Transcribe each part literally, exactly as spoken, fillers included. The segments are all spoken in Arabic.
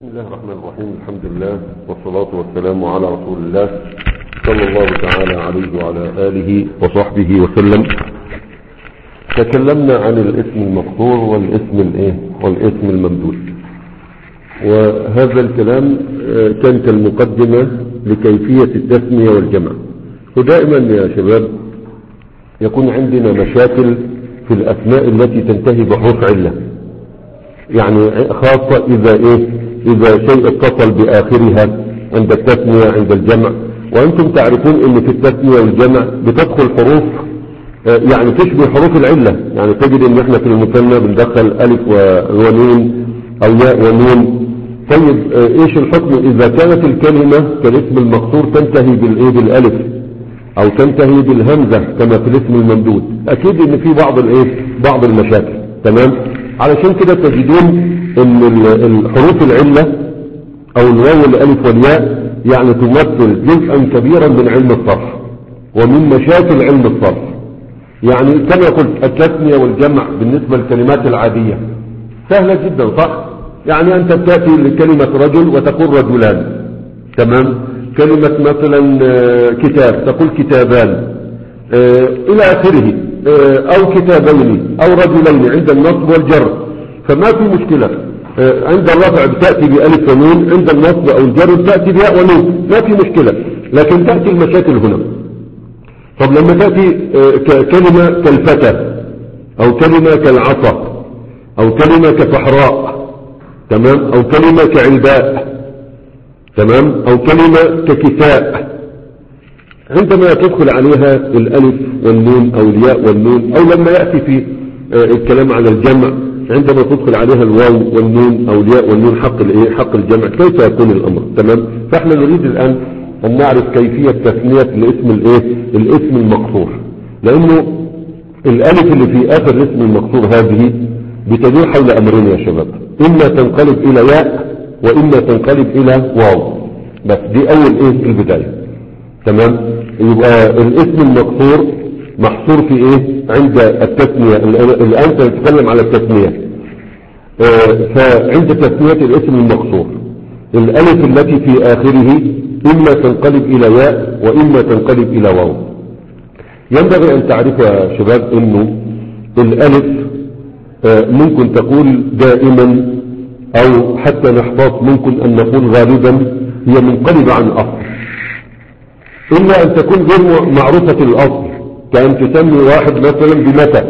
بسم الله الرحمن الرحيم. الحمد لله والصلاة والسلام على رسول الله صلى الله تعالى عليه وعلى آله وصحبه وسلم. تكلمنا عن الاسم المقصور والاسم الايه والاسم الممدود، وهذا الكلام كان كالمقدمة لكيفية التسمية والجمع. ودائما يا شباب يكون عندنا مشاكل في الأسماء التي تنتهي بحروف علة، يعني خاصة إذا إيه إذا شيء اتصل بآخرها عند التسمية عند الجمع. وأنتم تعرفون أن في التسمية والجمع بتدخل حروف يعني تشبه حروف العلة، يعني تجد أن احنا في المثنى بندخل ألف ونون أو ياء ونون. طيب إيش الحكم إذا كانت الكلمة كالاسم المقصور تنتهي بالإيه بالألف أو تنتهي بالهمزة كما في الاسم الممدود؟ أكيد أن في بعض الإيه بعض المشاكل. تمام. علشان كده تجدون ان الحروف العلة او الواو والالف والياء يعني تمثل جزءا كبيرا من علم الصرف ومن مشاكل علم الصرف. يعني كما قلت التسمية والجمع بالنسبة للكلمات العادية سهلة جدا، صح؟ يعني انت بتأتي لكلمة رجل وتقول رجلان، تمام. كلمة مثلا كتاب تقول كتابان الى اخره، او كتابين او رجلين عند النصب والجر، فما في مشكلة. عند الرفع بتأتي بألف ونون، عند النصب او الجر بتأتي بياء ونون، ما في مشكلة. لكن تأتي المشاكل هنا. طب لما تأتي كلمة كالفتى او كلمة كالعصا او كلمة كفحراء، تمام، او كلمة كعلباء، تمام، او كلمة ككساء، عندما تدخل عليها الالف والنون او الياء والنون، او لما يأتي في الكلام على الجمع عندما تدخل عليها الواو والنون او الياء والنون حق الايه حق الجمع، كيف يكون الامر؟ تمام. فاحنا نريد الان ان نعرف كيفية تسمية الاسم الايه الاسم المقصور، لانه الالف اللي في اخر الاسم المقصور هذه بتدور حول امرين يا شباب، اما تنقلب الى ياء واما تنقلب الى واو. بس دي اول ايه البداية. تمام. يبقى الاسم المقصور محصور في ايه عند التسمية. الان سنتكلم على التسمية. اه فعند تسمية الاسم المقصور الالف التي في اخره اما تنقلب الى ياء واما تنقلب الى واو. ينبغي ان تعرف يا شباب انه الالف اه ممكن تقول دائما او حتى نحفظ ممكن ان نقول غالبا هي منقلبة عن اصل، إلا أن تكون غير معروفة الأصل، كأن تسمي واحد مثلا بمتى،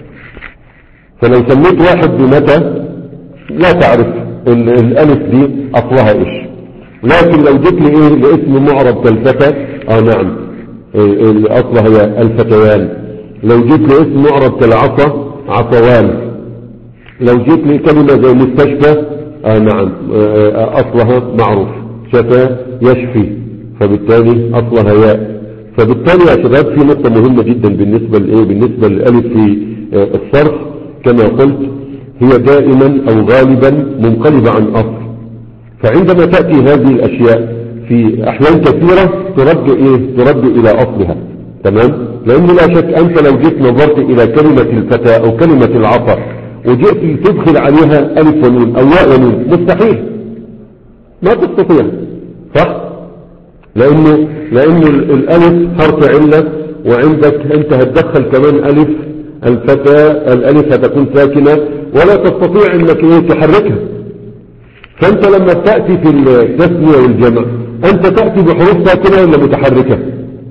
فلو سميت واحد بمتى لا تعرف الألف دي أصلها إيش. لكن لو جيت لي إيه لاسم معرب كالفتى، آه نعم أصلها هي الفتيان. لو جيت لي اسم معرب كالعصا عصوان. لو جيت لي كلمة زي مستشفى، آه نعم أصلها معروف، شفى يشفي، فبالتالي أصلها ياء. فبالتالي يا شباب في نقطة مهمة جدا بالنسبة لإيه بالنسبة للألف في الصرف، كما قلت هي دائما أو غالبا منقلبة عن أصل. فعندما تأتي هذه الأشياء في أحيان كثيرة ترد إيه ترد إلى أصلها. تمام. لأنه لا شك أنت لو جيت نظرت إلى كلمة الفتى أو كلمة العصا وجئت تدخل عليها ألف ونون أو ياء ونون، مستحيل، ما تستطيع، صح؟ لأنه لأنه الألف حرف علة، وعندك أنت هتدخل كمان ألف الفتاة، الألف هتكون ساكنة ولا تستطيع أنك إيه تحركها. فأنت لما تأتي في التسمية والجمع أنت تأتي بحروف ساكنة ولا متحركة؟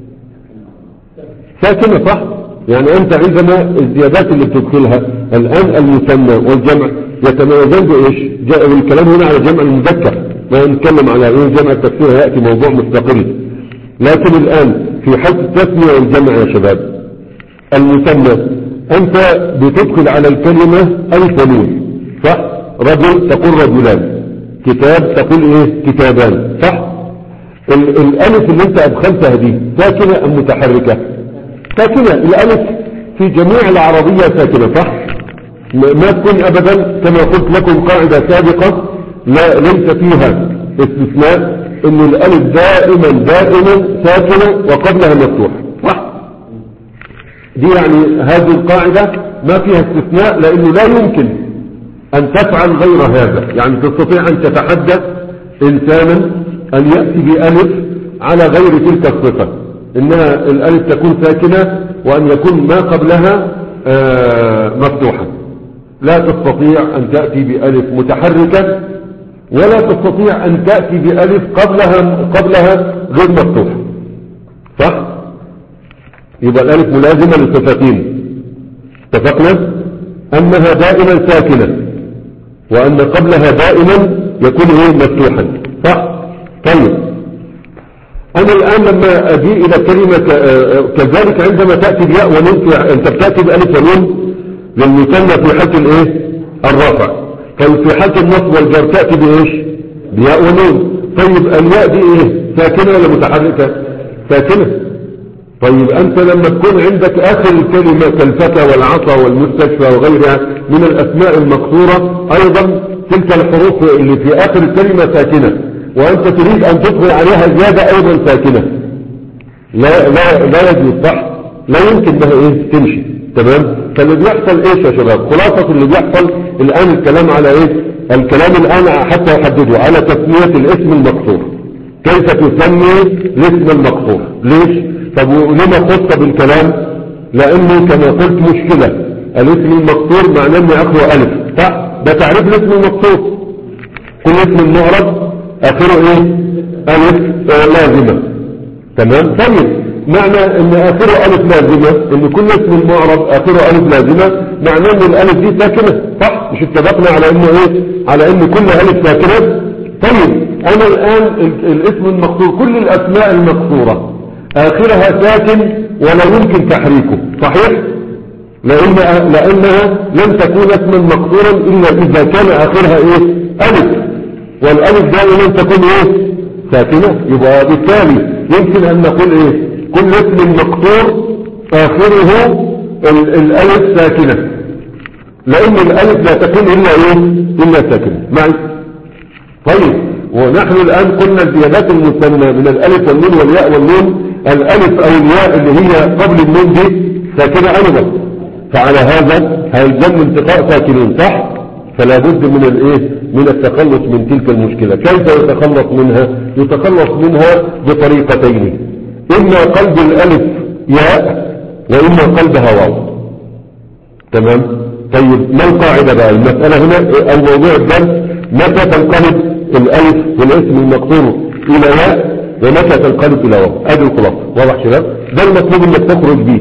ساكنة، صح؟ يعني أنت عندما الزيادات اللي بتدخلها الآن المثنى والجمع يتميزان بإيش؟ جاء الكلام هنا على جمع المذكر، ما نتكلم على ايه جمع التكسير هيأتي موضوع مستقل. لكن الآن في حالة التسمية والجمع يا شباب المثنى أنت بتدخل على الكلمة ألف ونون، صح؟ رجل تقول رجلان، كتاب تقول ايه كتابان، صح؟ الألف اللي انت أدخلتها دي ساكنة أم متحركة؟ ساكنة. الألف في جميع العربية ساكنة، صح؟ ما تكون أبدا كما قلت لكم قاعدة سابقة لا ليس فيها استثناء، ان الالف دائما دائما ساكنة وقبلها مفتوح، صح؟ دي يعني هذه القاعدة ما فيها استثناء، لانه لا يمكن أن تفعل غير هذا. يعني تستطيع أن تتحدث إنسانا أن يأتي بألف على غير تلك الصفة، إنها الألف تكون ساكنة وأن يكون ما قبلها مفتوحا. لا تستطيع أن تأتي بألف متحركة، ولا تستطيع أن تأتي بألف قبلها قبلها غير مفتوحة. صح؟ يبقى الألف ملازمة للصفتين. اتفقنا أنها دائما ساكنة، وأن قبلها دائما يكون ايه مفتوحا. صح؟ طيب أنا الآن لما أجي إلى كلمة كذلك عندما تأتي بياء ونون، أنت بتأتي بألف ونون للمثنى في حالة الايه الرفع. طيب في حالة النصب والجر تأتي بإيش؟ بياء ونون. طيب الياء دي ايه ساكنة ولا متحركة؟ ساكنة. طيب أنت لما تكون عندك آخر الكلمة كالفتى والعصا والمستشفى وغيرها من الأسماء المقصورة، أيضا تلك الحروف اللي في آخر الكلمة ساكنة، وأنت تريد أن تدخل عليها زيادة أيضا ساكنة، لا لا لا يجوز. صح؟ لا يمكن بها إيه تمشي. تمام؟ فاللي بيحصل إيش يا شباب؟ خلاصة اللي بيحصل الآن الكلام على إيه؟ الكلام الآن حتى يحدده على تسمية الاسم المقصور. كيف تسمي الاسم المقصور؟ ليش؟ طب ولما خص بالكلام؟ لأنه كما قلت مشكلة. الاسم المقصور معناه أن آخره ألف. صح؟ ده تعريف الاسم المقصور. كل اسم معرب آخره إيه؟ ألف لازمة. تمام؟ طيب معنى أن آخره ألف لازمة، أن كل اسم معرب آخره ألف لازمة، معناه أن الألف دي ساكنة. صح؟ مش اتفقنا على أنه إيه؟ على أن كل ألف ساكنة؟ طيب أنا الآن الاسم المقصور كل الأسماء المقصورة آخرها ساكن ولا يمكن تحريكه. صحيح؟ لأن لأنها لم تكون اسما مقصورا إلا إذا كان آخرها إيه؟ ألف، والألف دائما تكون إيه؟ ساكنة. يبقى بالتالي يمكن أن نقول إيه؟ كل اسم مقصور آخره الألف ساكنة، لأن الألف لا تكون إلا إيه؟ إلا ساكنة. معي؟ طيب ونحن الآن قلنا الزيادات المثنى من الألف والنون والياء والنون، الألف أو الياء اللي هي قبل النون دي ساكنة أيضا، فعلى هذا هيلزم انتقاء ساكنين. صح؟ فلا بد من الايه من التخلص من تلك المشكلة. كيف يتخلص منها؟ يتخلص منها بطريقتين، إما قلب الألف ياء وإما قلبها واو. تمام؟ طيب ما القاعدة بقى؟ المسألة هنا أو موضوع الدرس متى تنقلب الألف والاسم المقصور إلى ياء ومتى تنقلب إلى واو. أدي الخلاصة. واضح شباب؟ ده المطلوب انك تخرج به،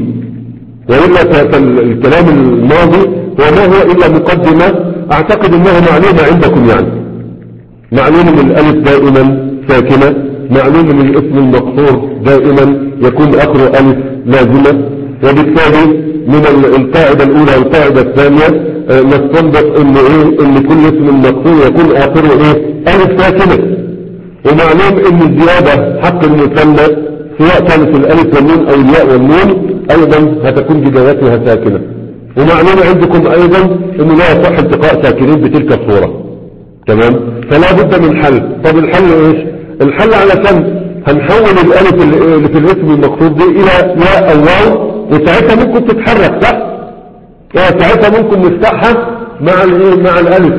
وإلا الكلام الماضي وما هو إلا مقدمة أعتقد أنها معلومة عندكم. يعني معلوم من الألف دائما ساكنة، معلوم من الاسم المقصور دائما يكون آخره ألف لازمة، وبالتالي من القاعدة الأولى والقاعدة الثانية نستنبط إن إيه إن كل اسم مقصور يكون آخره إيه ألف ساكنة. ومعلوم إن الزيادة حق المثنى سواء كانت الألف والنون أو الياء والنون أيضا هتكون بدايتها ساكنة. ومعلوم عندكم أيضا إنه لا يصح التقاء ساكنين بتلك الصورة. تمام؟ فلا بد من حل. طب الحل إيش؟ الحل علشان هنحول الألف اللي في الاسم المقصود دي إلى ياء أو واو، وساعتها ممكن تتحرك. صح؟ ساعتها ممكن نفتحها مع الايه مع الألف،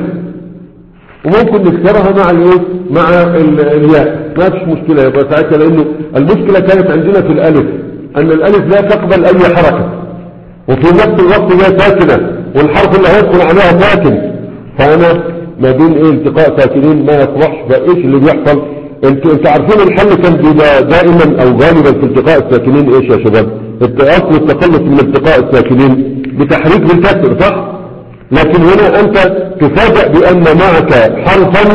وممكن نكسرها مع الايه مع الياء. ما فيش مشكلة. يبقى ساعتها لأنه المشكلة كانت عندنا في الألف أن الألف لا تقبل أي حركة، وفي نفس الوقت هي ساكنة، والحرف اللي هيدخل عليها ساكن، فأنا ما بين ايه التقاء ساكنين ما يصلحش. فايش اللي بيحصل؟ انتوا انتوا عارفين الحل كان بيبقى دائما او غالبا في التقاء الساكنين ايش يا شباب؟ اصل التخلص من التقاء الساكنين بتحريك بالكسر. صح؟ لكن هنا انت تفاجأ بان معك حرفا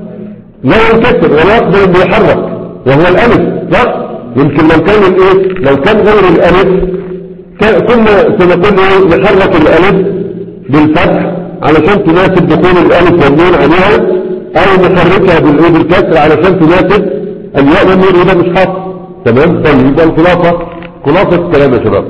لا ينكسر ولا يقدر ان يحرك وهو الالف. صح؟ يمكن لو كان الايه لو كان غير الالف كنا سنقول ايه نحرك الالف بالفتح علشان تناسب دخول الالف والنون عليها، او نحركها بالايه بالكسر علشان تناسب الياء والنون، وده مش حاصل. تمام؟ طيب يبقى الخلاصه خلاصه الكلام يا شباب،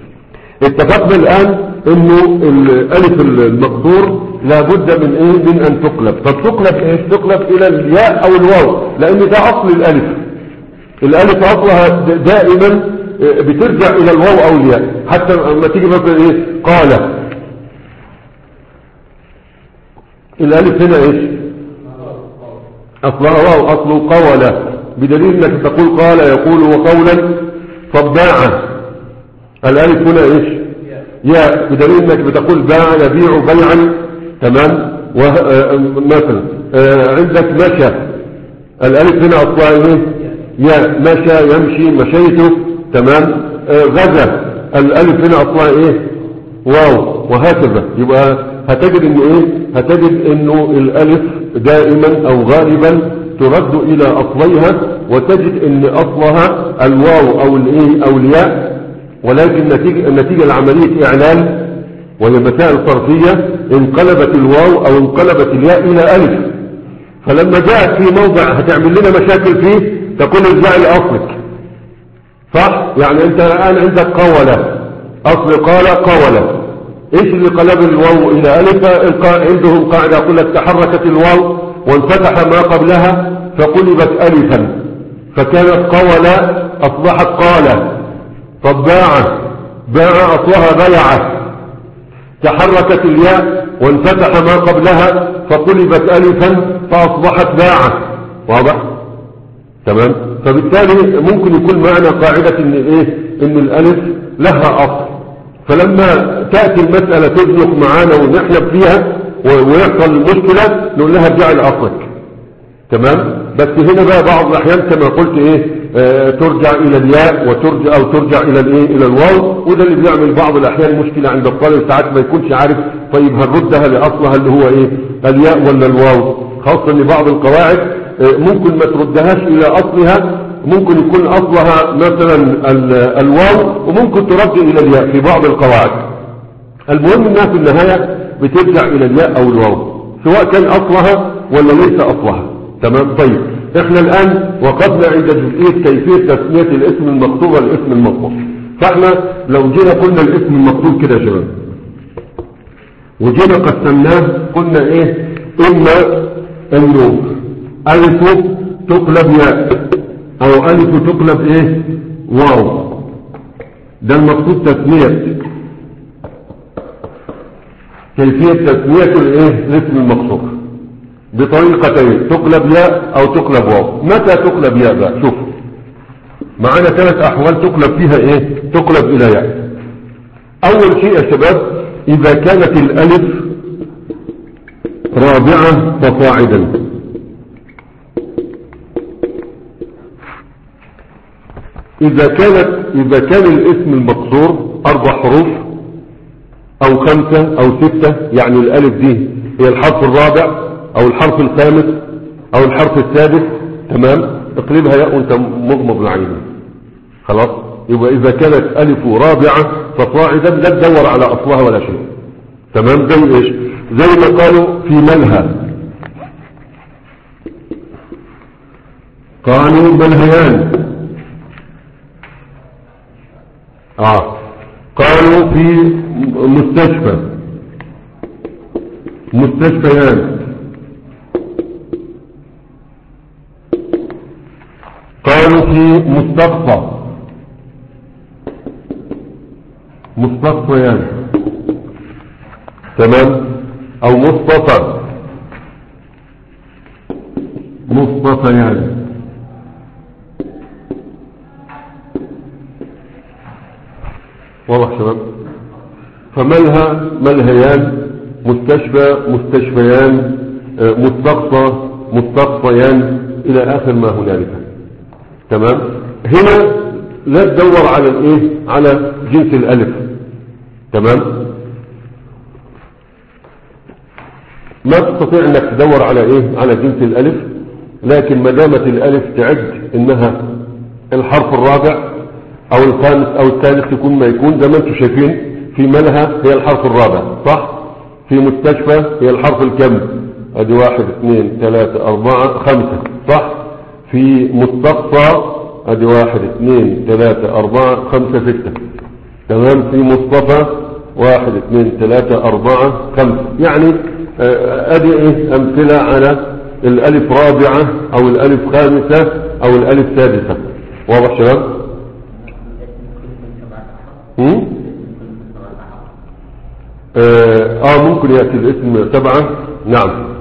اتفقنا الان انه الالف المقصور لابد من ايه من ان تقلب. طب تقلب ايش؟ تقلب الى الياء او الواو، لان ده اصل الالف. الالف اصلها دائما بترجع الى الواو او الياء. حتى لما تيجي مثلا ايه قال الالف هنا ايش؟ اصلها واو، اصله قول، بدليل انك تقول قال يقول وقولا. طب باع، الالف هنا ايش؟ يا، بدليل انك بتقول باع يبيع بيعا. تمام. مثلا عندك مشى، الالف هنا اصلها ايه؟ يا، مشى يمشي مشيته. تمام. غزا، الالف هنا اصلها ايه؟ واو، وهكذا. يبقى هتجد انه ايه؟ هتجد انه الالف دائما او غالبا ترد الى اصليها، وتجد ان اصلها الواو او الايه او الياء، ولكن نتيجة, نتيجة لعملية اعلان وهي مسائل صرفية انقلبت الواو او انقلبت الياء الى الف. فلما جاءت في موضع هتعمل لنا مشاكل فيه تكون ارجع لاصلك. صح؟ يعني انت الان عندك قولة، اصل قال قولة، ايش اللي قلب الواو الى الف؟ عندهم قاعدة يقول لك تحركت الواو وانفتح ما قبلها فقلبت الفا، فكانت قولة اصبحت قال. طب باع، باع اصلها بيع، تحركت الياء وانفتح ما قبلها فقلبت الفا فاصبحت باع. واضح؟ تمام. فبالتالي ممكن يكون معنى قاعدة ان الايه ان الالف لها اصل، فلما تأتي المسألة تزنق معانا ونحلب فيها ويحصل مشكلة نقول لها ارجع لأصلك. تمام. بس هنا بقى بعض الاحيان كما قلت ايه آه ترجع الى الياء وترجع او ترجع الى الايه الى الواو، وده اللي بيعمل بعض الاحيان مشكلة عند الطالب، ساعات ما يكونش عارف طيب هنردها لاصلها اللي هو ايه الياء ولا الواو، خاصة ان بعض القواعد آه ممكن ما تردهاش الى اصلها، ممكن يكون اصلها مثلا الواو وممكن ترد الى الياء في بعض القواعد. المهم انها في النهاية بترجع الى الياء او الواو سواء كان اصلها ولا ليس اصلها. تمام. طيب احنا الان وقفنا عند جزئية كيفية تسمية الاسم المكتوب والاسم المنقوص. فاحنا لو جينا قلنا الاسم المكتوب كده يا شباب وجينا قسمناه قلنا ايه؟ اما انه الف تقلب ياء او الف تقلب ايه واو، ده المقصود تسمية، كيفية تسمية الايه الاسم المقصود بطريقتين، تقلب ياء او تقلب واو. متى تقلب ياء بقى؟ شوف معانا ثلاث احوال تقلب فيها ايه تقلب الى ياء. اول شيء يا شباب اذا كانت الالف رابعة فصاعدا، إذا كانت إذا كان الاسم المقصور أربع حروف أو خمسة أو ستة، يعني الألف دي هي الحرف الرابع أو الحرف الخامس أو الحرف السادس. تمام. اقلبها ياء وانت مغمض العين خلاص. يبقى إذا كانت ألف رابعة فصاعدا لا تدور على أصلها ولا شيء. تمام. زي إيش؟ زي ما قالوا في ملهى، قالوا ملهيان. آه. قالوا في مستشفى، مستشفيان. قالوا في مستقصى، مستقصيان. تمام. او مصطفى، مصطفيان. واضح شباب؟ فملهى ملهيان، مستشفى مستشفيان، مستقصى مستقصيان، الى اخر ما هنالك. تمام. هنا لا تدور على الايه على جنس الالف. تمام. ما تستطيع انك تدور على ايه على جنس الالف، لكن ما دامت الالف تعد انها الحرف الرابع او الخامس او الثالث يكون ما يكون، زي ما انتم شايفين في ملهى هي الحرف الرابع صح، في مستشفى هي الحرف الكم، ادي واحد اثنين ثلاثة اربعة خمسة صح، في مستقصى ادي واحد اثنين ثلاثة اربعة خمسة ستة. تمام. في مصطفى واحد اثنين ثلاثة اربعة خمسة. يعني ادي ايه امثلة على الالف رابعة او الالف خامسة او الالف سادسة. واضح شباب؟ اه ممكن يأتي الاسم سبعة. نعم.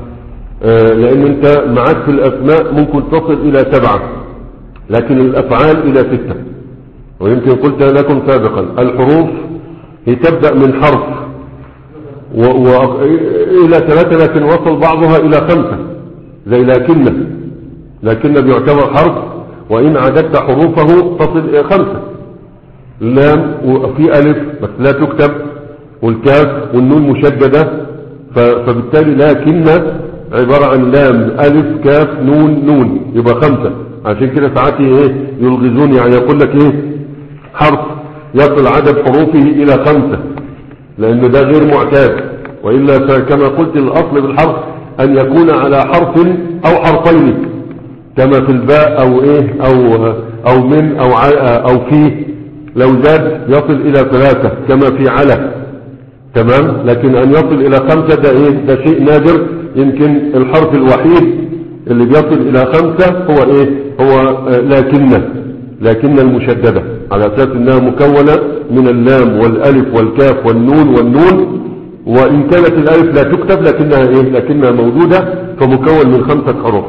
آه لان انت معاك في الاسماء ممكن تصل الى سبعة، لكن الافعال الى ستة. ويمكن قلت لكم سابقا الحروف هي تبدأ من حرف و... و... الى ثلاثة، لكن وصل بعضها الى خمسة، زي لكن لكن بيعتبر حرف، وان عددت حروفه تصل الى خمسة. لام وفي الف بس لا تكتب، والكاف والنون مشددة، ف... فبالتالي لكن عبارة عن لام الف كاف نون نون، يبقى خمسة. عشان كده ساعات ايه يلغزون، يعني يقول لك ايه حرف يصل عدد حروفه الى خمسة، لان ده غير معتاد. وإلا كما قلت الاصل بالحرف ان يكون على حرف او حرفين، كما في الباء او ايه او او من او او فيه. لو زاد يصل الى ثلاثة كما في على، تمام. لكن ان يصل الى خمسة ده ايه ده شيء نادر. يمكن الحرف الوحيد اللي بيصل الى خمسة هو ايه هو لكن لكن المشددة، على اساس انها مكونة من اللام والالف والكاف والنون والنون، وان كانت الالف لا تكتب لكنها ايه لكنها موجودة، فمكون من خمسة حروف.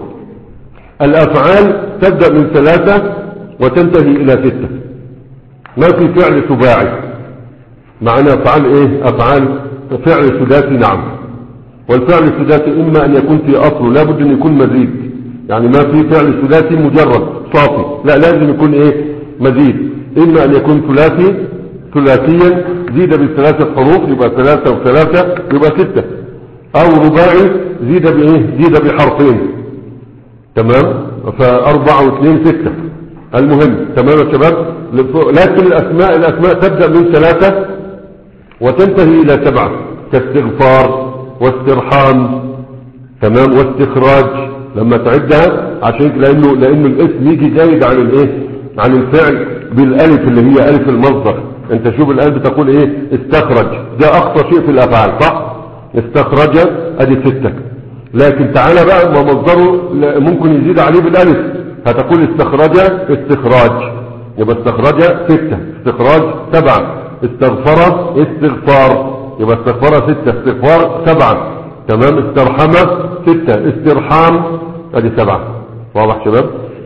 الافعال تبدأ من ثلاثة وتنتهي الى ستة. ما في فعل سباعي معنا، افعال ايه افعال فعل سداسي، نعم. والفعل السداسي اما ان يكون في اصله لابد ان يكون مزيد، يعني ما في فعل سداسي مجرد صافي، لا لازم يكون ايه مزيد. اما ان يكون ثلاثي ثلاثيا زيد بثلاثة حروف يبقى ثلاثة وثلاثة يبقى ستة، او رباعي زيد بايه زيد بحرفين، تمام. فاربعة واثنين ستة، المهم تمام يا شباب. لكن الاسماء الاسماء تبدأ من ثلاثة وتنتهي الى سبعة، كاستغفار واسترحام، تمام، واستخراج لما تعدها، عشان لانه لانه الاسم يجي زايد عن الايه عن الفعل بالالف اللي هي الف المصدر. انت شوف الالف بتقول ايه استخرج، ده اخطر شيء في الافعال، صح؟ استخرج ادي ستة. لكن تعالى بقى ما مصدره ممكن يزيد عليه بالالف، هتقول استخرج استخراج، يبقى استخرج ستة، استخراج سبعة، استغفر استغفار، يبقى استغفر ستة، استغفار سبعة، تمام. استرحم ستة، استرحام ادي سبعة. واضح شباب؟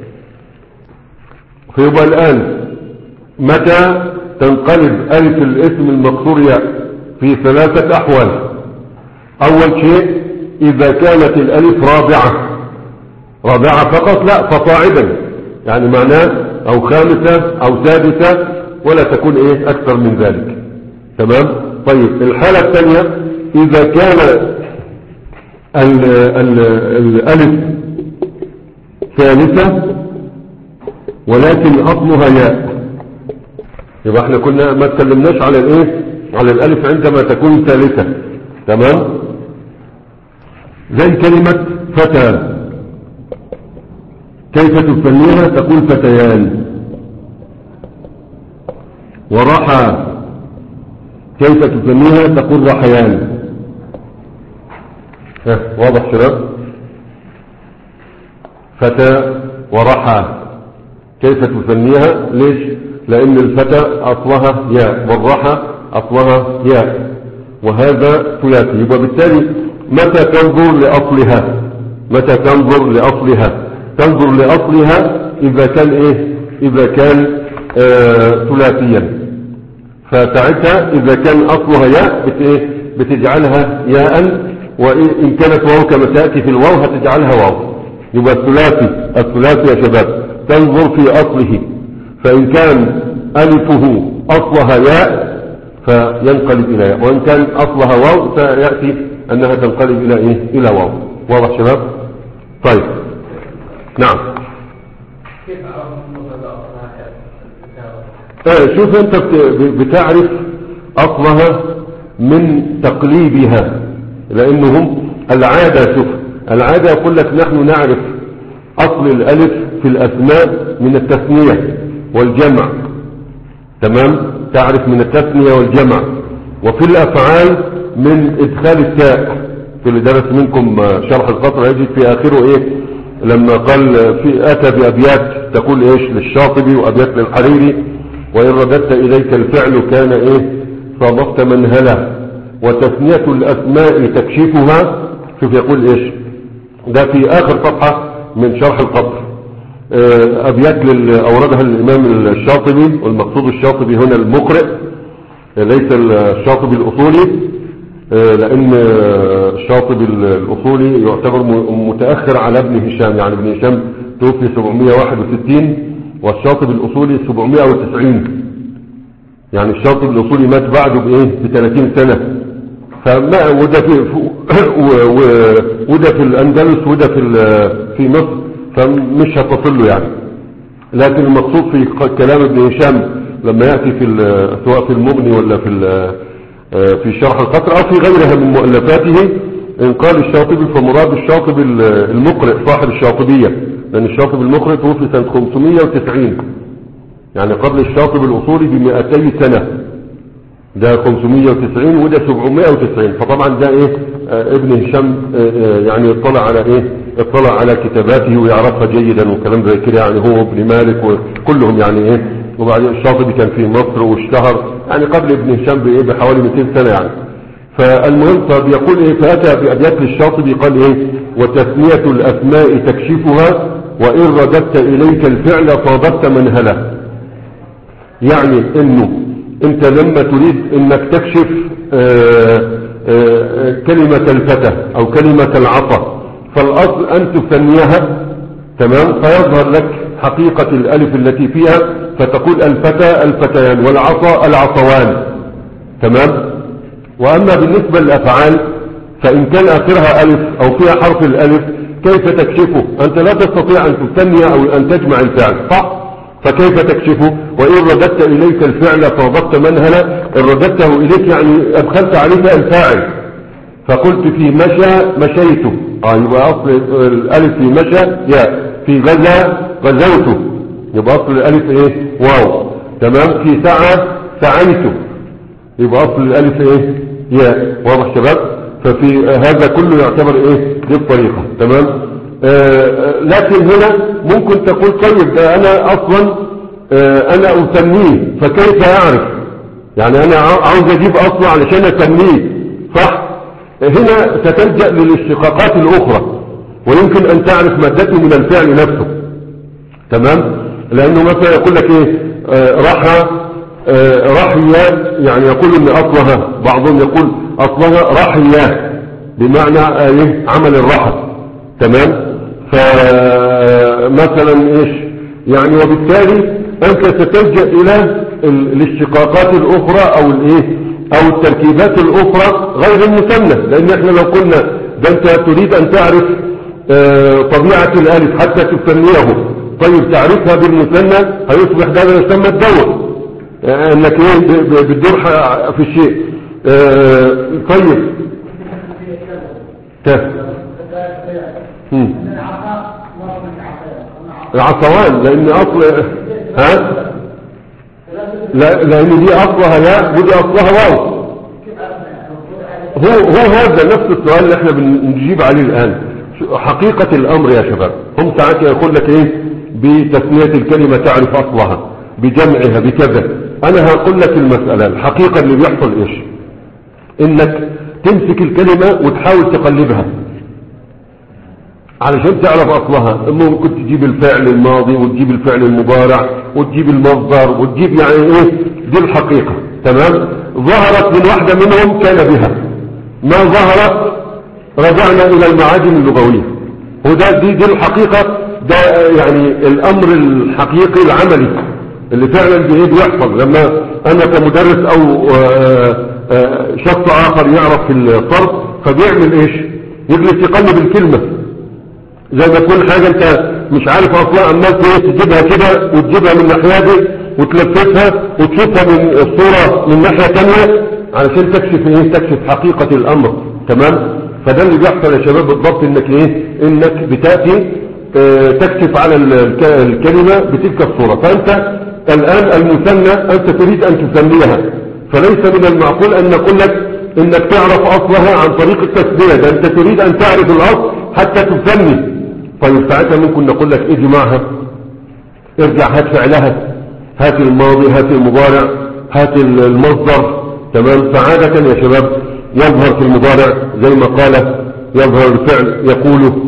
فيبقى الان متى تنقلب الف الاسم المقصور ياء؟ في ثلاثة احوال. اول شيء اذا كانت الالف رابعة، رابعة فقط لا، فصاعدا، يعني معناه او خامسة او سادسة، ولا تكون ايه اكثر من ذلك، تمام. طيب الحالة الثانية اذا كان ال ال الالف ثالثة ولكن اصلها ياء، يبقى احنا كنا ما تكلمناش على الايه على الالف عندما تكون ثالثة، تمام. زي كلمة فتى، كيف تسميها؟ تقول فتيان. ورحى، كيف تسميها؟ تقول رحيان. واضح شباب؟ فتى ورحى كيف تسميها؟ ليش؟ لان الفتى اصلها ياء والرحى اصلها ياء، وهذا ثلاثي. يبقى بالتالي متى تنظر لاصلها؟ متى تنظر لاصلها؟ تنظر لاصلها اذا كان ايه اذا كان آه ثلاثيا، فساعتها اذا كان اصلها ياء بت ايه بتجعلها ياء، وان كانت واو كما تاتي في الواو هتجعلها واو. يبقى الثلاثي الثلاثي يا شباب تنظر في اصله، فان كان الفه اصلها ياء فينقلب الى ياء، وان كان اصلها واو فياتي انها تنقلب الى ايه الى واو. واضح شباب؟ طيب نعم. اه شوف انت بتعرف اصلها من تقليبها، لانهم العادة، شوف العادة يقول لك نحن نعرف اصل الالف في الاسماء من التثنية والجمع، تمام. تعرف من التثنية والجمع. وفي الافعال من ادخال التاء. في اللي درس منكم شرح القطر يجد في اخره ايه لما قال في اتى بابيات تقول ايش للشاطبي وابيات للحريري، وان رددت اليك الفعل كان ايه صادفت منهلا، وتثنية الاسماء تكشفها. شوف يقول ايش ده في آخر صفحة من شرح القطر. أبيات أوردها الإمام الشاطبي، والمقصود الشاطبي هنا المقرئ ليس الشاطبي الأصولي، لأن الشاطبي الأصولي يعتبر متأخر على ابن هشام، يعني ابن هشام توفي سبعمائة وواحد وستين والشاطبي الأصولي سبعمائة وتسعين، يعني الشاطبي الأصولي مات بعده بإيه بثلاثين سنة. فما وده في وده في الأندلس وده في في مصر، فمش هتصل له يعني. لكن المقصود في كلام ابن هشام لما يأتي في سواء في المغني ولا في في شرح القطر أو في غيرها من مؤلفاته، إن قال الشاطبي فمراد الشاطبي المقرئ صاحب الشاطبية، لأن الشاطبي المقرئ توفي سنة خمسمائة وتسعين، يعني قبل الشاطبي الأصولي بمئتي سنة. ده خمسمائة وتسعين وده سبعمائة وتسعين، فطبعا ده ايه آه ابن هشام آه يعني اطلع على ايه اطلع على كتاباته ويعرفها جيدا وكلام زي كده، يعني هو ابن مالك وكلهم يعني ايه. وبعدين الشاطبي كان في مصر واشتهر يعني قبل ابن هشام بايه بحوالي مئتين سنة يعني. فالمهم فبيقول ايه فاتى بأبيات للشاطبي قال ايه وتثنية الاسماء تكشفها وان رددت اليك الفعل صادفت منهله. يعني انه انت لما تريد انك تكشف آآ آآ كلمة الفتى او كلمة العصا، فالاصل ان تثنيها تمام، فيظهر لك حقيقة الالف التي فيها، فتقول الفتى الفتيان والعصا العصوان تمام. واما بالنسبة للافعال فان كان اخرها الف او فيها حرف الالف كيف تكشفه؟ انت لا تستطيع ان تثني او ان تجمع الفعل صح، فكيف تكشفه؟ وإن رددت إليك الفعل فضبت منهلا، إن رددته إليك يعني أدخلت عليك الفاعل، فقلت في مشى مشيته، آه يبقى أصل الألف في مشى يا، في غزى غزوته، يبقى أصل الألف إيه واو تمام. في سعى سعيته، يبقى أصل الألف إيه يا، واضح شباب؟ ففي هذا كله يعتبر إيه دي الطريقة تمام. آه لكن هنا ممكن تقول طيب ده انا اصلا آه انا اثنيه، فكيف اعرف؟ يعني انا عاوز اجيب اصلا علشان اثنيه صح. هنا ستلجأ للاشتقاقات الاخرى، ويمكن ان تعرف مادته من الفعل نفسه تمام. لانه مثلا يقول لك ايه آه رحى آه رحيا، يعني يقول ان اصلها، بعضهم يقول اصلها رحيا بمعنى ايه عمل الرحى تمام. فمثلا ايش يعني، وبالتالي انت ستلجأ الى الاشتقاقات الاخرى او الايه او التركيبات الاخرى غير المثنى، لان احنا لو قلنا ده انت تريد ان تعرف اه طبيعة الالف حتى تثنيه، طيب تعرفها بالمثنى هيصبح ده يسمى الدور، اه انك ايه بتدور في الشيء. اه طيب العصوان، لان اصل ها لا، لان دي اصلها لا ودي اصلها واو. هو هو هذا نفس السؤال اللي احنا بنجيب عليه الان. حقيقة الامر يا شباب، هم ساعات يقول لك ايه بتسمية الكلمة تعرف اصلها بجمعها بكذا. انا هقول لك المسألة الحقيقة اللي بيحصل ايش، انك تمسك الكلمة وتحاول تقلبها علشان تعرف اصلها. ممكن تجيب الفعل الماضي وتجيب الفعل المضارع وتجيب المصدر وتجيب يعني ايه دي الحقيقة تمام. ظهرت من واحدة منهم كان بها، ما ظهرت رجعنا الى المعاجم اللغوية. وده دي دي الحقيقة، ده يعني الامر الحقيقي العملي اللي فعلا بايه بيحصل. لما انا كمدرس او آآ آآ شخص اخر يعرف في الصرف فبيعمل ايش، يجلس يقلب الكلمة زي ما تكون حاجة انت مش عارف اصلا، عمال تجيبها كده وتجيبها من ناحية دي وتلففها وتشوفها من الصورة من ناحية تانية علشان تكشف ايه تكشف حقيقة الامر تمام. فده اللي بيحصل يا شباب بالضبط، انك ايه انك بتأتي اه تكشف على الكلمة بتلك الصورة. فانت الان المثنى انت تريد ان تسميها، فليس من المعقول ان نقول لك انك تعرف اصلها عن طريق التسمية، ده انت تريد ان تعرف الاصل حتى تسمي. طيب ساعتها ممكن نقول لك اجي معها، ارجع هات فعلها، هات الماضي، هات المضارع، هات المصدر تمام. فعادة يا شباب يظهر في المضارع زي ما قال يظهر الفعل يقول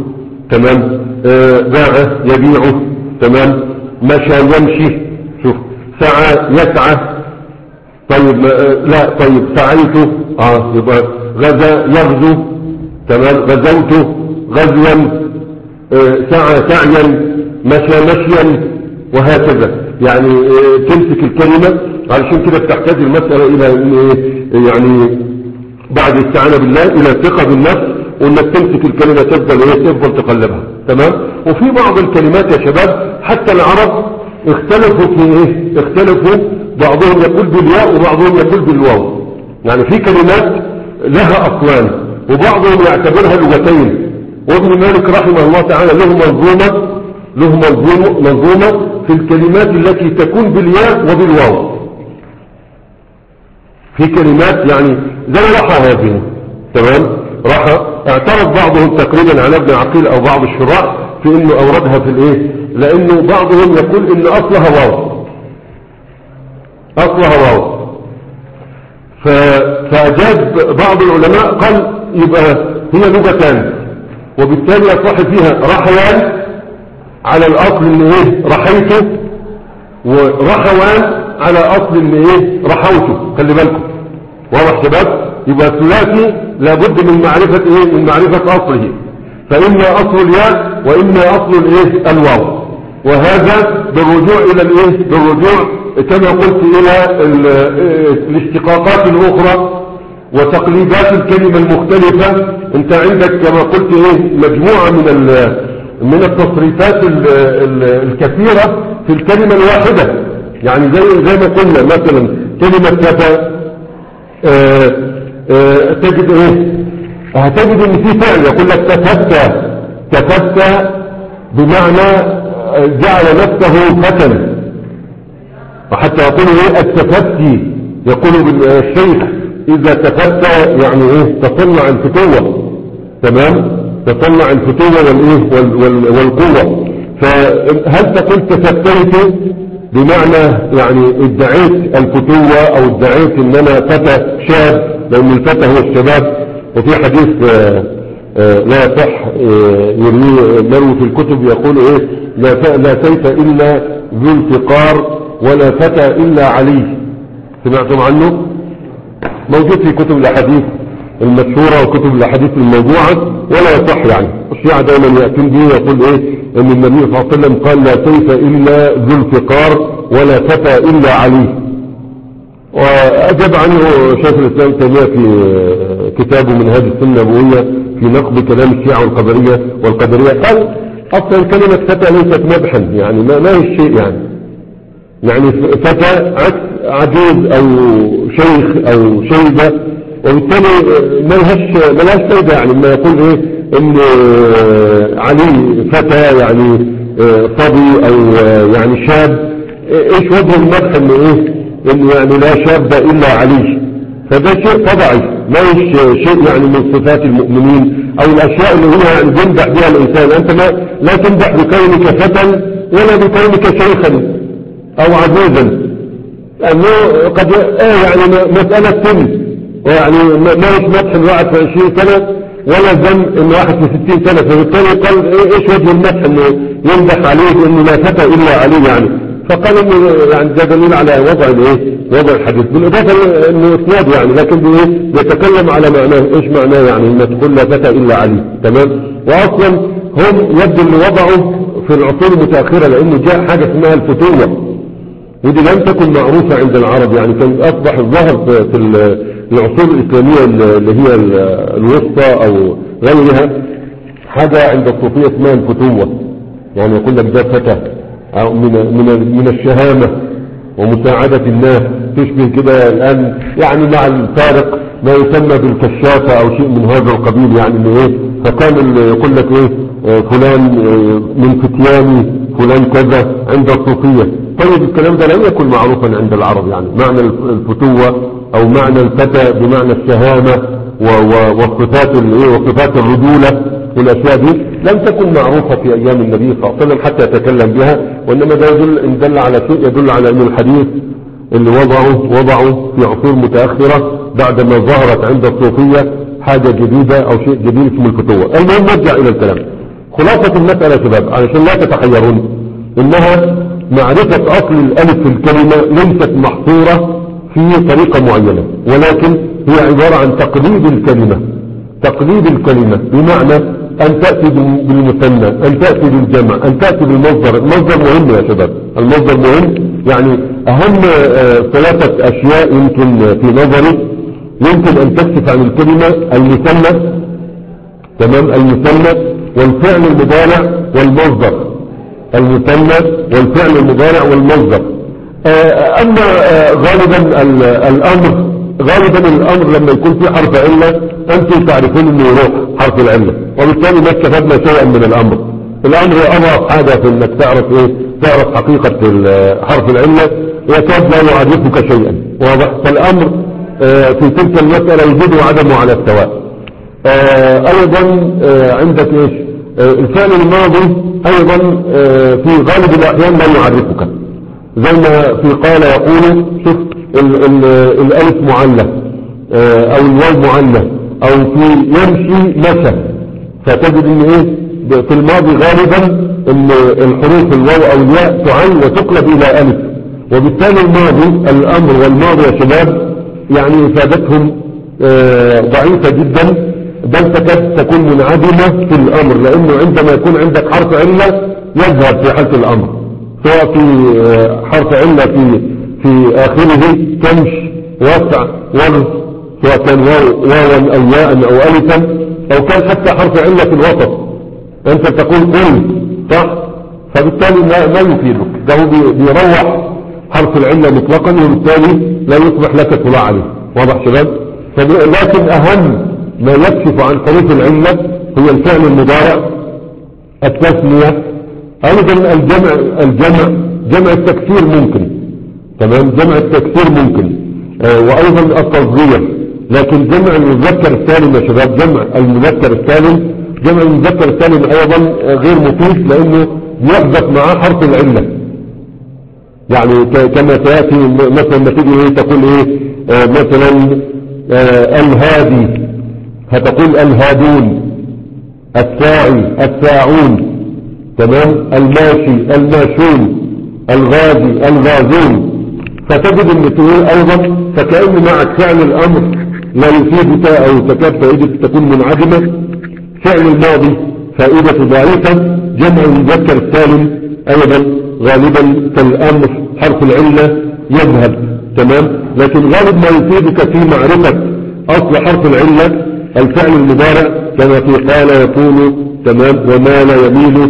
تمام. آه باع يبيع، تمام. مشى يمشي، شوف سعى يسعى، طيب آه لا طيب سعيته، اه يبقى غزا يغزو، تمام. غزوت غزوا، آه سعى سعيا، مشى مشيا، وهكذا. يعني آه تمسك الكلمة، علشان كده بتحتاج المسألة الى يعني بعد الاستعانة بالله الى الثقة بالنفس، وانك تمسك الكلمة تفضل ايه تفضل تقلبها، تمام. وفي بعض الكلمات يا شباب حتى العرب اختلفوا في ايه اختلفوا، بعضهم يقول بالياء وبعضهم يقول بالواو. يعني في كلمات لها اصلان وبعضهم يعتبرها لغتين. وابن مالك رحمه الله تعالى له منظومة له منظومة منظومة في الكلمات التي تكون بالياء وبالواو. في كلمات يعني زي رحى هذه، تمام. رحى اعترض بعضهم تقريبا على ابن عقيل او بعض الشراح في انه اوردها في الايه، لانه بعضهم يقول ان اصلها واو، اصلها واو. فاجاب بعض العلماء قال يبقى هي لغتان، وبالتالي يصح فيها رحيان على الاصل اللي ايه رحيته، ورحوان على اصل اللي ايه رحوته. خلي بالكم، واضح شباب؟ يبقى الثلاثي لابد من معرفة ايه من معرفة اصله، فاما اصل الياء واما اصل الايه الواو. وهذا بالرجوع الى الايه بالرجوع كما قلت الى الاشتقاقات الاخرى وتقليدات الكلمة المختلفة. انت عندك كما قلت ايه مجموعة من من التصريفات ال ال الكثيرة في الكلمة الواحدة. يعني زي زي ما قلنا مثلا كلمة فتى، تجد ايه هتجد ان في فعل يقول لك تفتى، تفتى بمعنى جعل نفسه فتى. وحتى يقول ايه التفتي، يقول الشيخ اذا تفتى يعني ايه تطلع الفتوة، تمام. تطلع الفتوة والايه وال وال والقوة. فهل تقول تفتيت بمعنى يعني ادعيت الفتوة او ادعيت ان انا فتى شاب، لان الفتى هو الشباب. وفي حديث آآ آآ لا يصح يروي مروي في الكتب يقول ايه لا, لا سيف الا ذو الفقار ولا فتى الا علي. سمعتم عنه؟ موجود في كتب الاحاديث المشهورة وكتب الاحاديث الموضوعة، ولا يصح. يعني الشيعة دائما يأتون به يقول ايه ان النبي صلى الله عليه وسلم قال لا سيف الا ذو الفقار ولا فتى الا علي. واجاب عنه شيخ الاسلام تيمية في كتابه منهاج السنة النبوية في نقد كلام الشيعة والقدرية والقدرية قال اصلا كلمة فتى ليست مدحا، يعني ما, ما هي الشيء يعني يعني فتى عكس عجوز او شيخ او شيبة، وبالتالي ما لهاش ما لهاش فايدة. يعني ما يقول ايه ان علي فتى يعني صبي او يعني شاب، ايش وجه المدح انه ايه انه يعني لا شاب الا علي؟ فده شيء طبعي، ما هيش شيء يعني من صفات المؤمنين او الاشياء اللي هو يعني بيمدح بها الانسان. انت ما لا تمدح بكونك فتى ولا بكونك شيخا او عجوزا، لانه قد ايه يعني مسألة سن، ويعني ما هيش مدح الواحد في عشرين سنة ولا ذم ان واحد في ستين سنة. فبالتالي قال ايش وجه المدح انه يمدح عليه انه لا فتى الا عليه يعني. فقال انه يعني ده دليل على وضع الايه وضع الحديث، بالاضافة انه اسناد يعني، لكن بايه يتكلم على معناه. ايش معناه يعني ان تقول لا فتى الا علي، تمام. واصلا هم يبدو اللي وضعوا في العصور المتأخرة، لانه جاء حاجة اسمها الفتوة، ودي لم تكن معروفة عند العرب. يعني كان اصبح الظاهر في العصور الاسلامية اللي هي الوسطى او غيرها حاجة عند الصوفية اسمها الفتوة. يعني يقول لك ده فتى أو من من من الشهامة ومساعدة الناس، تشبه كده الآن يعني مع الفارق ما يسمى بالكشافة أو شيء من هذا القبيل. يعني إنه إيه فكان يقول لك إيه فلان من فتياني فلان كذا عند الصوفية. طيب الكلام ده لم يكن معروفا عند العرب. يعني معنى الفتوة أو معنى الفتى بمعنى الشهامة وصفات الإيه وصفات الرجولة والأشياء دي لم تكن معروفة في أيام النبي صلى الله عليه وسلم حتى يتكلم بها، وإنما ده يدل إن دل على شيء يدل على أن الحديث اللي وضعه وضعه في عصور متأخرة بعدما ظهرت عند الصوفية حاجة جديدة أو شيء جديد اسمه الفتوة. المهم نرجع إلى الكلام. خلاصة المسألة يا شباب علشان لا تتحيرون، انها معرفة اصل الالف في الكلمة ليست محصورة في طريقة معينة، ولكن هي عبارة عن تقليد الكلمة. تقليد الكلمة بمعنى ان تأتي بالمثنى، ان تأتي بالجمع، ان تأتي بالمصدر. المصدر مهم يا شباب، المصدر مهم. يعني اهم ثلاثة اشياء يمكن في نظري يمكن ان تكشف عن الكلمة: المثنى، تمام، المثنى والفعل المضارع والمصدر. المثنى والفعل المضارع والمصدر. اما غالبا الامر غالبا الامر لما يكون في حرف علة انتم تعرفون انه يروح حرف العلة، وبالتالي ما استفدنا شيئا من الامر. الامر اضعف حاجة في انك تعرف ايه، تعرف حقيقة حرف العلة، يكاد لا يعرفك شيئا، واضح. فالامر في تلك المسألة يجد وعدمه على السواء. ايضا عندك ايش، الفعل الماضي ايضا في غالب الاحيان لا يعرفك، زي ما في قال يقول، شوف ال ال الالف معلة او الواو معلة، او في يمشي مشى، فتجد ان ايه في الماضي غالبا ان الحروف الواو او الياء تعل وتقلب الى الف، وبالتالي الماضي الامر والماضي يا شباب يعني افادتهم ضعيفة جدا، بل تكاد تكون منعدمة في الامر، لانه عندما يكون عندك حرف علة يظهر في حالة الامر، سواء في حرف علة في في اخره تمش وسع ور، سواء كان واوا او ياء او الفا، او كان حتى حرف علة في الوسط، انت تقول قل صح، فبالتالي ما يفيدك، ده هو بيروح حرف العلة مطلقا، وبالتالي لا يصبح لك اطلاع عليه. واضح شباب؟ لكن اهم ما يكشف عن حروف العلة هي الفعل المضارع، التثنية، ايضا الجمع الجمع جمع التكسير ممكن، تمام، جمع التكسير ممكن، آه وايضا التصغير. لكن جمع المذكر السالم يا شباب، جمع المذكر السالم جمع المذكر السالم ايضا غير مفيد، لانه يحذف معاه حرف العلة. يعني كما سيأتي مثلا لما تيجي تقول ايه آه مثلا آه الهادي هتقول الهادون، الساعي الساعون، تمام، الماشي الماشون، الغازي الغازون، فتجد ان تقول ايضا فكأن معك فعل الامر لا يفيدك او تكاد فائدة تكون منعدمة، فعل الماضي فائدة ضعيفة، جمع المذكر السالم ايضا غالبا كالامر حرف العلة يذهب، تمام. لكن غالب ما يفيدك في معرفة اصل حرف العلة الفعل المضارع، كما في قال يكون، تمام، ومال يميل،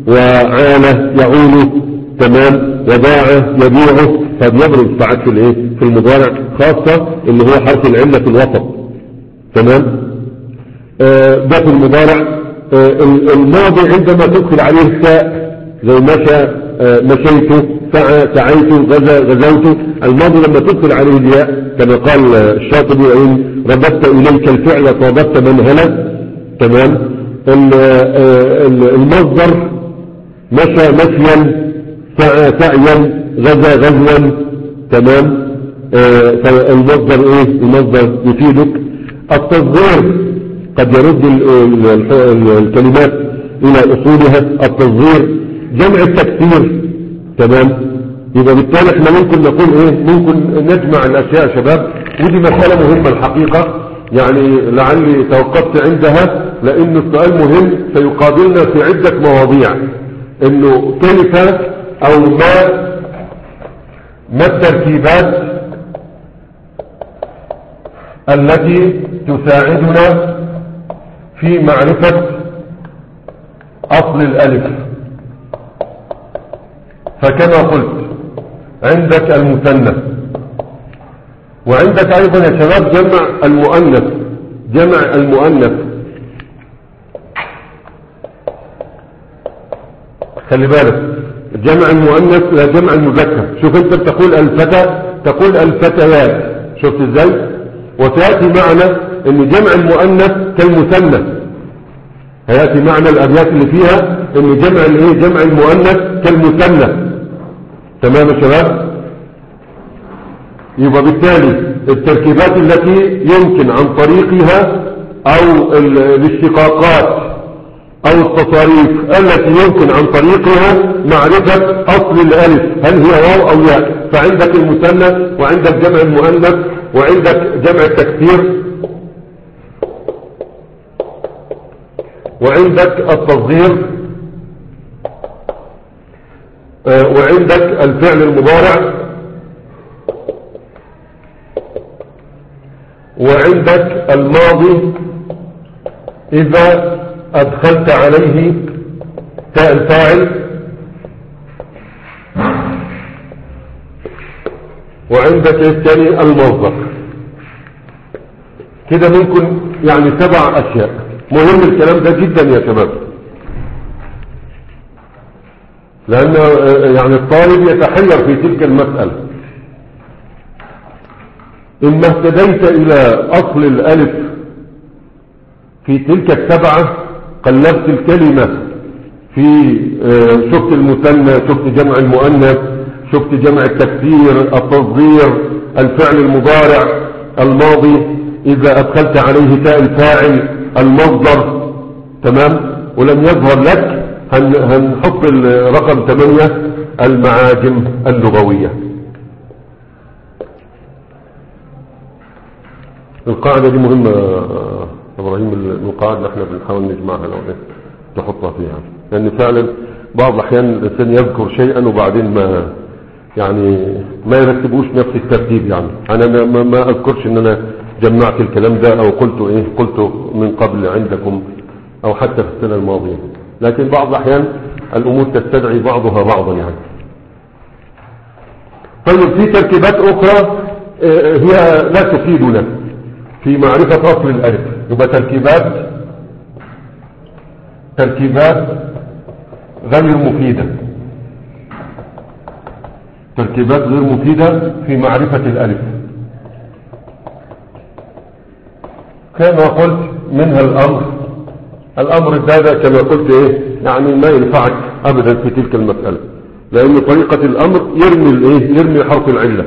وعال يعول، تمام، وباع يبيعه، فبيبرز ساعات في الايه في المضارع، خاصة اللي هو حرف العلة في الوسط، تمام. آه ده في المضارع. آه الماضي عندما تدخل عليه الساء زي مشى، آه مشيت، سعى، سعيت، غزا، غزوت، الماضي لما تدخل عليه الياء كما قال الشاطبي وإن رددت إليك الفعل صادفت منهلا، تمام. المصدر مشى مشيا، سعى سعيا، غزا غزوا، تمام. آه فالمصدر ايه، المصدر يفيدك. التصغير قد يرد ال ال ال الكلمات الى اصولها، التصغير جمع التكسير، تمام. يبقى بالتالي احنا ممكن نقول ايه، ممكن نجمع الاشياء يا شباب، ودي مسألة مهمة الحقيقة، يعني لعلي توقفت عندها لان السؤال مهم سيقابلنا في عدة مواضيع، انه كيف او ما ما التركيبات التي تساعدنا في معرفة اصل الالف. فكما قلت عندك المثنى، وعندك ايضا يا شباب جمع المؤنث، جمع المؤنث، خلي بالك جمع المؤنث لا جمع المذكر. شوف انت بتقول الفتى تقول الفتيات، شفت ازاي؟ وسيأتي معنى ان جمع المؤنث كالمثنى، هيأتي معنى الابيات اللي فيها ان جمع الايه، جمع المؤنث كالمثنى، تمام يا شباب. يبقى بالتالي التركيبات التي يمكن عن طريقها او الاشتقاقات او التصاريف التي يمكن عن طريقها معرفة اصل الالف هل هي واو او ياء. فعندك المثنى وعندك جمع المؤنث وعندك جمع التكسير وعندك التصغير وعندك الفعل المضارع وعندك الماضي إذا أدخلت عليه تاء الفاعل وعندك الثاني المصدر. كده ممكن يعني سبع أشياء. مهم الكلام ده جدا يا شباب، لأن يعني الطالب يتحير في تلك المسألة. إما اهتديت إلى أصل الألف في تلك السبعة قلبت الكلمة في شفت المثنى، شفت جمع المؤنث، شفت جمع التكسير، التصغير، الفعل المضارع، الماضي إذا أدخلت عليه تاء الفاعل، المصدر، تمام. ولم يظهر لك هنحط الرقم ثمانية المعاجم اللغوية. القاعدة دي مهمة إبراهيم، القاعدة اللي احنا بنحاول نجمعها لو ايه تحطها فيها، لأن يعني فعلا بعض الأحيان الإنسان يذكر شيئا وبعدين ما يعني ما يرتبوش نفس الترتيب. يعني أنا ما, ما أذكرش إن أنا جمعت الكلام ده أو قلته إيه قلته من قبل عندكم أو حتى في السنة الماضية، لكن بعض الأحيان الأمور تستدعي بعضها بعضا يعني. طيب في تركيبات أخرى هي لا تفيدنا في معرفة أصل الألف. يبقى تركيبات تركيبات غير مفيدة، تركيبات غير مفيدة في معرفة الألف. كما قلت منها الأمر الأمر ده كما قلت إيه يعني ما ينفعك أبدا في تلك المسألة، لأن طريقة الأمر يرمي الإيه يرمي حرف العلة.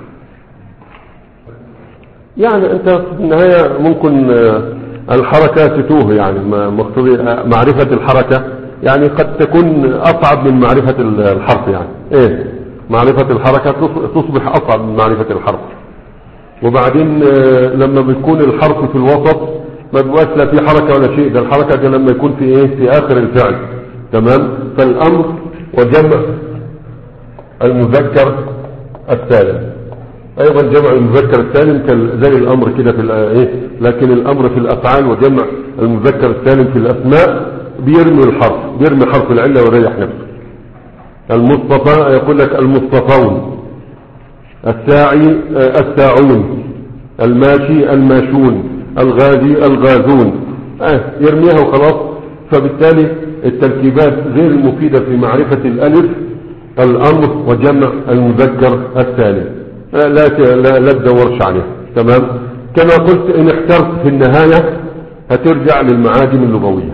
يعني أنت في النهاية ممكن الحركة تتوه، يعني مقصود معرفة الحركة يعني قد تكون أصعب من معرفة الحرف. يعني إيه معرفة الحركة تصبح أصعب من معرفة الحرف. وبعدين لما بيكون الحرف في الوسط ما بيبقاش لا في حركة ولا شيء، ده الحركة ده لما يكون في ايه في اخر الفعل، تمام. فالامر وجمع المذكر السالم، ايضا جمع المذكر السالم زي الامر كده في ايه، لكن الامر في الافعال وجمع المذكر السالم في الاسماء بيرمي الحرف، بيرمي حرف العله ويريح نفسه. المصطفى يقول لك المصطفون، الساعي الساعون، الماشي الماشون، الغازي الغازون، اه يرميها وخلاص. فبالتالي التركيبات غير المفيدة في معرفة الألف الأمر وجمع المذكر السالم، لا لا لا تدورش عليها، تمام. كما قلت إن احترت في النهاية هترجع للمعاجم اللغوية.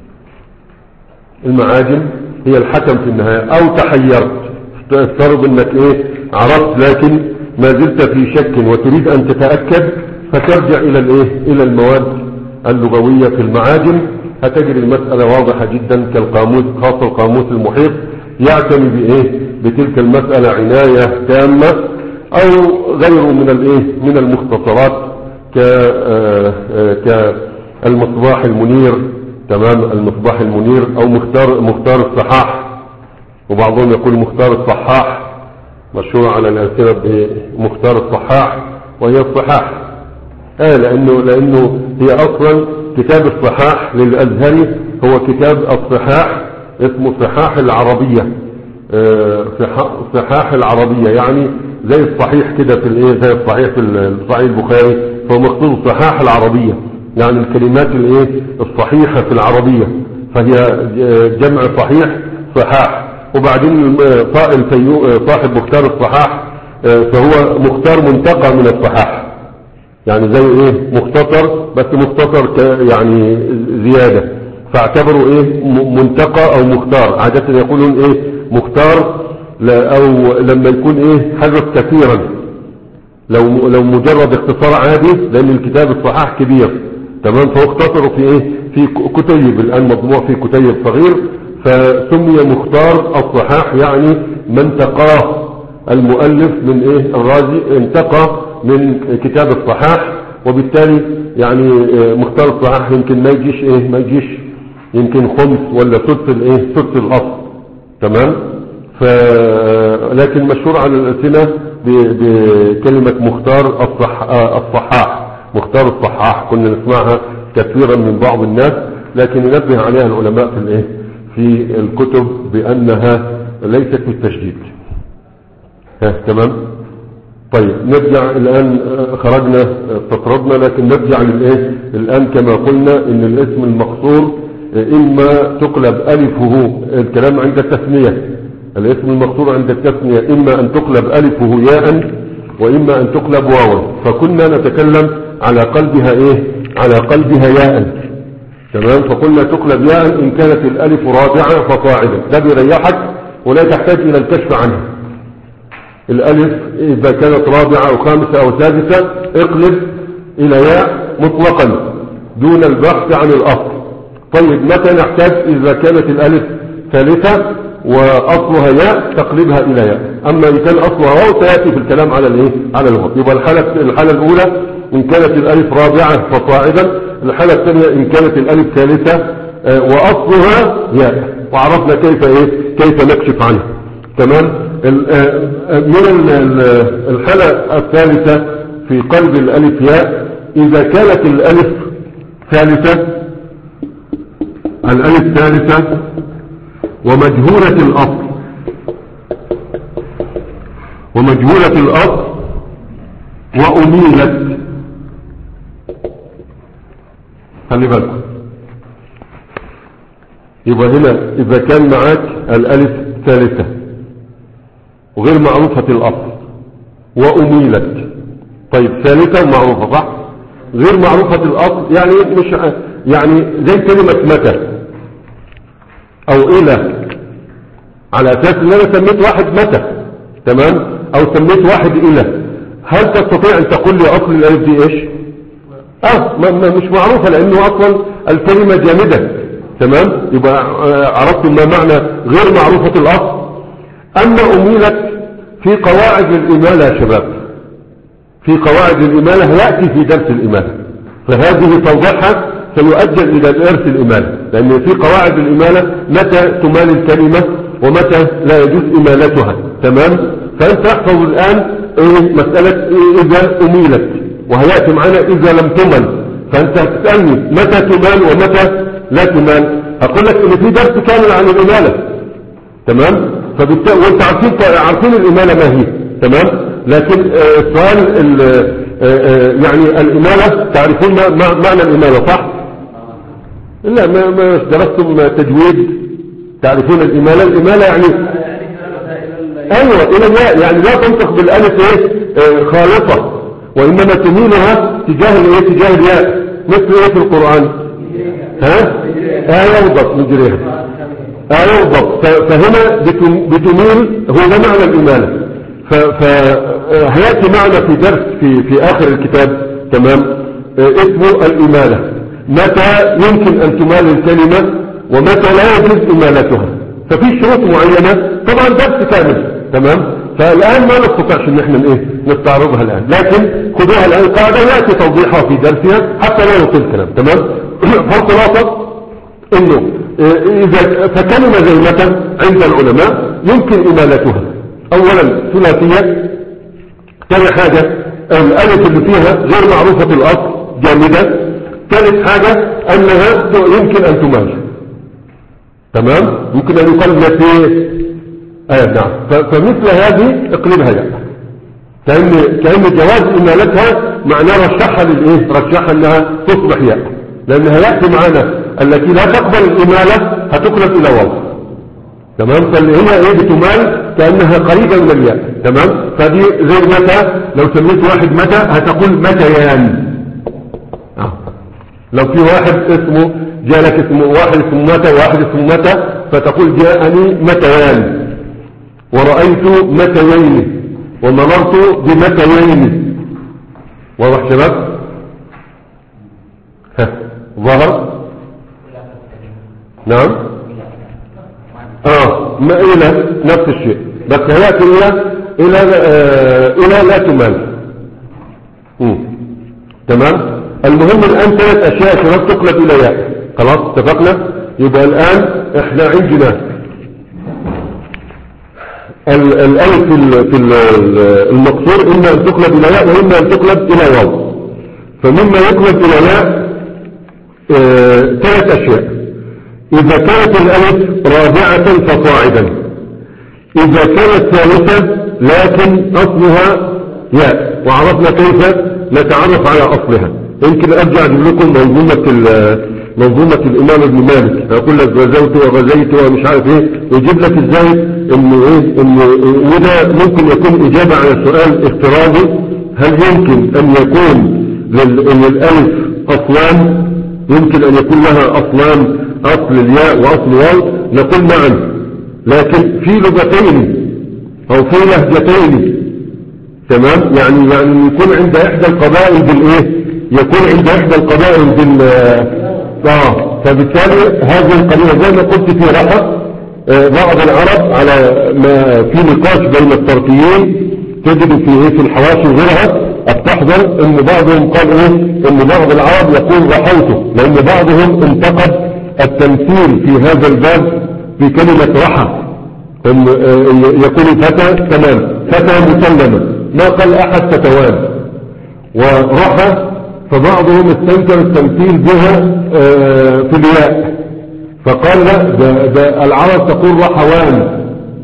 المعاجم هي الحكم في النهاية. أو تحيرت، تفترض انك ايه عرفت لكن ما زلت في شك وتريد ان تتأكد، فترجع الى الايه الى المواد اللغوية في المعاجم. هتجد المسألة واضحة جدا كالقاموس، خاصة القاموس المحيط يعتني بايه بتلك المسألة عناية تامة، او غيره من الايه من المختصرات ك كالمصباح المنير، تمام. المصباح المنير او مختار مختار الصحاح، وبعضهم يقول مختار الصحاح، مشهور على الألسنة بمختار الصحاح، وهي الصحاح آه لأنه, لأنه هي أصلا كتاب الصحاح للأزهري هو كتاب الصحاح، اسمه صحاح العربية. آه صحاح العربية يعني زي الصحيح كده في الايه زي الصحيح في صحيح البخاري، فهو مقصود صحاح العربية يعني الكلمات الايه الصحيحة في العربية، فهي جمع صحيح صحاح. وبعدين صاحب مختار الصحاح فهو مختار منتقى من الصحاح، يعني زي ايه مختصر بس مختصر يعني زيادة، فاعتبروا ايه منتقى او مختار. عادة يقولون ايه مختار او لما يكون ايه حذف كثيرا، لو لو مجرد اختصار عادي لان الكتاب الصحاح كبير، تمام، فهو اختصروا في ايه في كتيب الآن مطبوع في كتيب صغير، فسمي مختار الصحاح، يعني من تقاه المؤلف من ايه الرازي انتقى من كتاب الصحاح، وبالتالي يعني مختار الصحاح يمكن ما يجيش ايه ما يجيش يمكن خمس ولا سدس الايه سدس الاصل. تمام. ف لكن مشهور على الألسنة بكلمة مختار الصح... الصحاح، مختار الصحاح كنا نسمعها كثيرا من بعض الناس، لكن ينبه عليها العلماء في الايه في الكتب بأنها ليست بالتشديد. ها تمام. طيب نرجع الآن، خرجنا استطردنا، لكن نرجع للايه الآن كما قلنا ان الاسم المقصور اما تقلب الفه، الكلام عند التثنية، الاسم المقصور عند التثنية اما ان تقلب الفه ياء واما ان تقلب واوا، فكنا نتكلم على قلبها ايه على قلبها ياء. تمام. فقلنا تقلب ياء ان كانت الالف رابعة فصاعدا، ده بيريحك ولا تحتاج الى الكشف عنها. الالف اذا كانت رابعة او خامسة او سادسة اقلب الى ياء مطلقا دون البحث عن الاصل. طيب متى نحتاج؟ اذا كانت الالف ثالثة واصلها ياء تقلبها الى ياء، اما ان كان اصلها واو سياتي في الكلام على الايه على الواو. يبقى الحالة الحالة الاولى ان كانت الالف رابعة فصاعدا، الحالة الثانية ان كانت الالف ثالثة واصلها ياء، وعرفنا كيف ايه كيف نكشف عنها. تمام. من الحالة الثالثة في قلب الالف ياء اذا كانت الالف ثالثة الالف ثالثة ومجهولة الاصل ومجهولة الاصل واميلت. خلي بالكم، يبقى هنا اذا كان معاك الالف ثالثة وغير معروفة الاصل واميلت. طيب ثالثة ومعروفة صح؟ غير معروفة الاصل يعني مش يعني زي كلمة متى او الى، على اساس ان انا سميت واحد متى. تمام. او سميت واحد الى، هل تستطيع ان تقول لي اصل الالف دي ايش؟ اه ما ما مش معروفة لانه اصلا الكلمة جامدة. تمام. يبقى عرفتم ما معنى غير معروفة الاصل. اما اميلت في قواعد الامالة يا شباب، في قواعد الامالة يأتي في درس الامالة، فهذه توضيحها سيؤجل الى درس الامالة، لان في قواعد الامالة متى تمال الكلمة ومتى لا يجوز امالتها. تمام. فانت احفظ الان ايه مسألة إيه اذا اميلت، وهيأتي معنا اذا لم تمل، فانت هتسألني متى تمال ومتى لا تمال، هقول لك ان في درس كامل عن الامالة. تمام. فبالتالي وانت عارفين عارفين الامالة ما هي. تمام. لكن السؤال يعني الامالة تعرفون ما معنى الامالة صح؟ لا ما ما درستم تجويد تعرفون الامالة. الامالة يعني ايوه الى الياء، يعني لا تنطق بالالف ايه خالصة، وانما تميلها تجاه الايه تجاه الياء، مثل ايه في القرآن؟ ها اه يوضب مجريها اه يوضب. فهنا بتميل، هو ده معنى الامالة. فهيأتي معنا في درس في في اخر الكتاب. تمام. اسمه الامالة، متى يمكن ان تمال الكلمة ومتى لا يجوز امالتها، ففي شروط معينة طبعا درس كامل. تمام. فالان ما نستطيعش ان احنا ايه نستعرضها الان، لكن خذوها الان قاعدة يأتي توضيحها في درسها حتى لا يطيل الكلام. تمام. فالخلاصة انه اذا فكلمة زي متى عند العلماء يمكن امالتها. اولا ثلاثية، ثاني حاجة الالف اللي فيها غير معروفة الاصل جامدة، ثالث حاجة انها يمكن ان تمال. تمام. يمكن ان يقال نفيه. ايه نعم. فمثل هذه اقلبها يعني كأن كأن جواز امالتها معناه رشحها للايه رشحها انها تصبح ياء، لانها يأتي معنا التي لا تقبل الامالة هتقلب الى واو. تمام. فاللي هي ايه بتمال كأنها قريبة من الياء. تمام. فدي زي متى، لو سميت واحد متى هتقول متيان. آه. لو في واحد اسمه جاء لك اسمه واحد اسمه متى وواحد اسمه متى، فتقول جاءني متيان ورأيت متيين ومررت بمتيين. واضح شباب؟ ها ظهر؟ نعم. اه ما الى نفس الشيء، بس هياتي الى الى آه الى لا تمال. مم. تمام. المهم الان ثلاث اشياء شباب تقلب الى ياء. خلاص اتفقنا. يبقى الان احنا عندنا الالف في المقصور اما ان تقلب الى ياء واما ان تقلب الى واو. فمما يقلب الى ياء اه ثلاث اشياء. اذا كانت الالف رابعة فصاعدا، اذا كانت ثالثة لكن اصلها ياء، وعرفنا كيف نتعرف على اصلها. يمكن ارجع اجيب لكم منظومة منظومة الامام ابن مالك، اقول لك غزوت وغزيت ومش عارف ايه، ويجيب لك ازاي انه ايه انه وده ممكن يكون اجابة على سؤال افتراضي، هل يمكن ان يكون للالف اصلان؟ يمكن ان يكون لها اصلان، اصل الياء واصل واو. نقول نعم، لكن في لغتين او في لهجتين. تمام. يعني يعني يكون عند احدى القبائل بالايه، يكون عند احدى القبائل بال اه فبالتالي هذه القبيلة زي ما قلت في رحى آه بعض العرب على ما في نقاش بين الطرفيين، تجد في ايه في الحواشي وغيرها استحضر ان بعضهم قال ايه ان بعض العرب يقول رحوته، لان بعضهم انتقد التمثيل في هذا الباب في كلمة رحى، ان يقول فتى تمام، فتى مسلمة، ما قال احد فتوان. ورحى فبعضهم استنكر التمثيل بها في الياء، فقال لا ده, ده العرب تقول رحوان،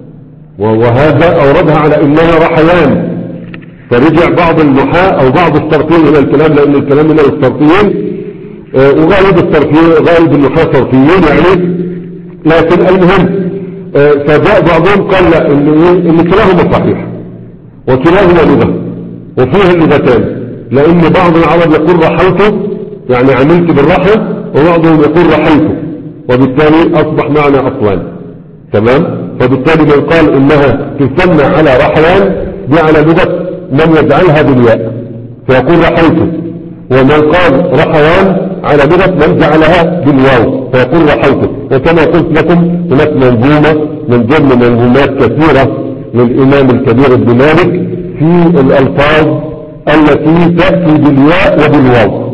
وهذا اوردها على انها رحيان. فرجع بعض النحاة او بعض الصرفيين الى الكلام، لان الكلام من الصرفيين وغالب الصرفيين غالب النحاة صرفيين يعني. لكن المهم فجاء بعضهم قال لا ان, إن كلاهما صحيح وكلاهما لغة وفيها اللغتان، لان بعض العرب يقول رحلته يعني عملت بالرحى، وبعضهم يقول رحلته، وبالتالي اصبح معنى اصلان. تمام. فبالتالي من قال انها تسمى على رحلان دي على لغة من يجعلها بالياء فيقول رحلته، ومن قال رحوان على لغة من جعلها بالواو فيقول رحلته. وكما قلت لكم هناك منظومة من ضمن منظومات كثيرة للامام الكبير ابن مالك في الالفاظ التي تأتي بالياء وبالواو،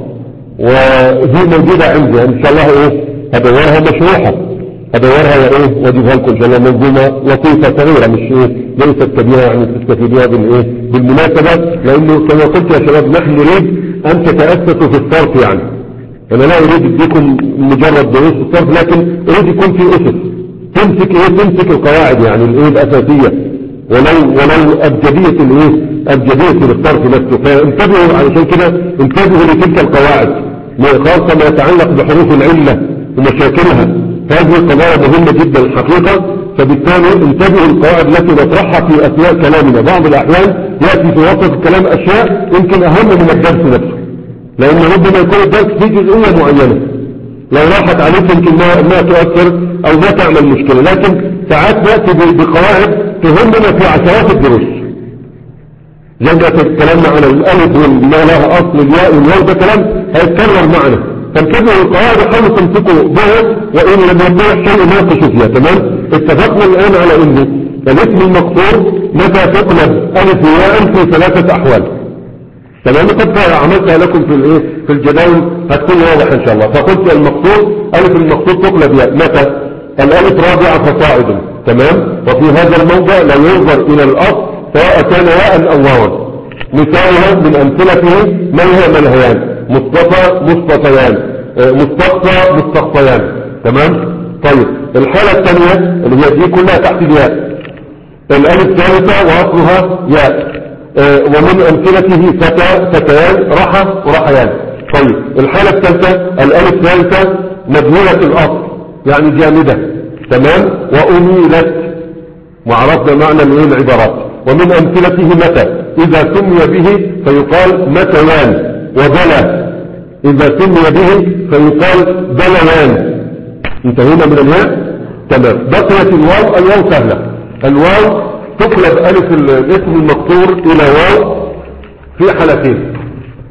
وهي موجودة عندي ان شاء الله ايه هدورها مشروحة، هدورها ايه واجيبها لكم ان شاء الله. منظومة لطيفة صغيرة مش ايه ليست كبيرة يعني تستفيدوها بالايه بالمناسبة، لانه كما قلت يا شباب نحن نريد ان تتأسسوا في الصرف. يعني انا لا اريد اديكم مجرد دروس الصرف، لكن اريد يكون في اسس تمسك ايه تمسك القواعد يعني الايه الاساسية، ولو ولو ابجدية الايه ابجدية للصرف نفسه. فانتبهوا علشان كده انتبهوا لتلك القواعد، خاصة ما يتعلق بحروف العلة ومشاكلها، هذه قضايا مهمة جدا الحقيقة. فبالتالي انتبهوا القواعد التي نطرحها في اثناء كلامنا. بعض الاحيان يأتي في وسط الكلام اشياء يمكن اهم من الدرس نفسه، لان ربما يكون الدرس في جزئية معينة لو راحت عليك يمكن ما, ما تؤثر او ما تعمل مشكلة، لكن ساعات نأتي بقواعد تهمنا في عشرات الدروس. زي ما تكلمنا عن الالف وما لها اصل الياء والواو، ده كلام هيتكرر معنا. فانتبهوا القواعد وحاولوا تمسكوا بها، وان لم يكن شيء ناقشوا فيها. تمام. اتفقنا الان على انه الاسم المقصور متى تقلب الف وياء في ثلاثة احوال. تمام. قد عملتها لكم في الايه في الجداول هتكون واضحه ان شاء الله. فقلت المقصور الف المقصور تقلب ياء متى الالف رابعة فصاعدا. تمام. وفي هذا الموضع لا ينظر الى الاصل سواء كان ياء او واوا. مثالها من امثلته ملهى ملهيان، مصطفى مصطفيان، مستقصى مستقصيان. تمام. طيب الحالة الثانية اللي هي دي كلها تحت الياء، الالف الثالثة واصلها ياء، ومن امثلته فتى فتيان رحى ورحيان. طيب الحالة الثالثة الالف الثالثة مدهولة الاصل يعني جامدة. تمام. واميلت، وعرفنا معنى الايه العبارات. ومن امثلته متى اذا سمي به فيقال متيان، ودلى اذا سمي به فيقال دلوان. انتهينا من الياء. تمام. بقيت الواو. الواو سهلة، الواو تقلب الف الاسم المقصور الى واو في حالتين،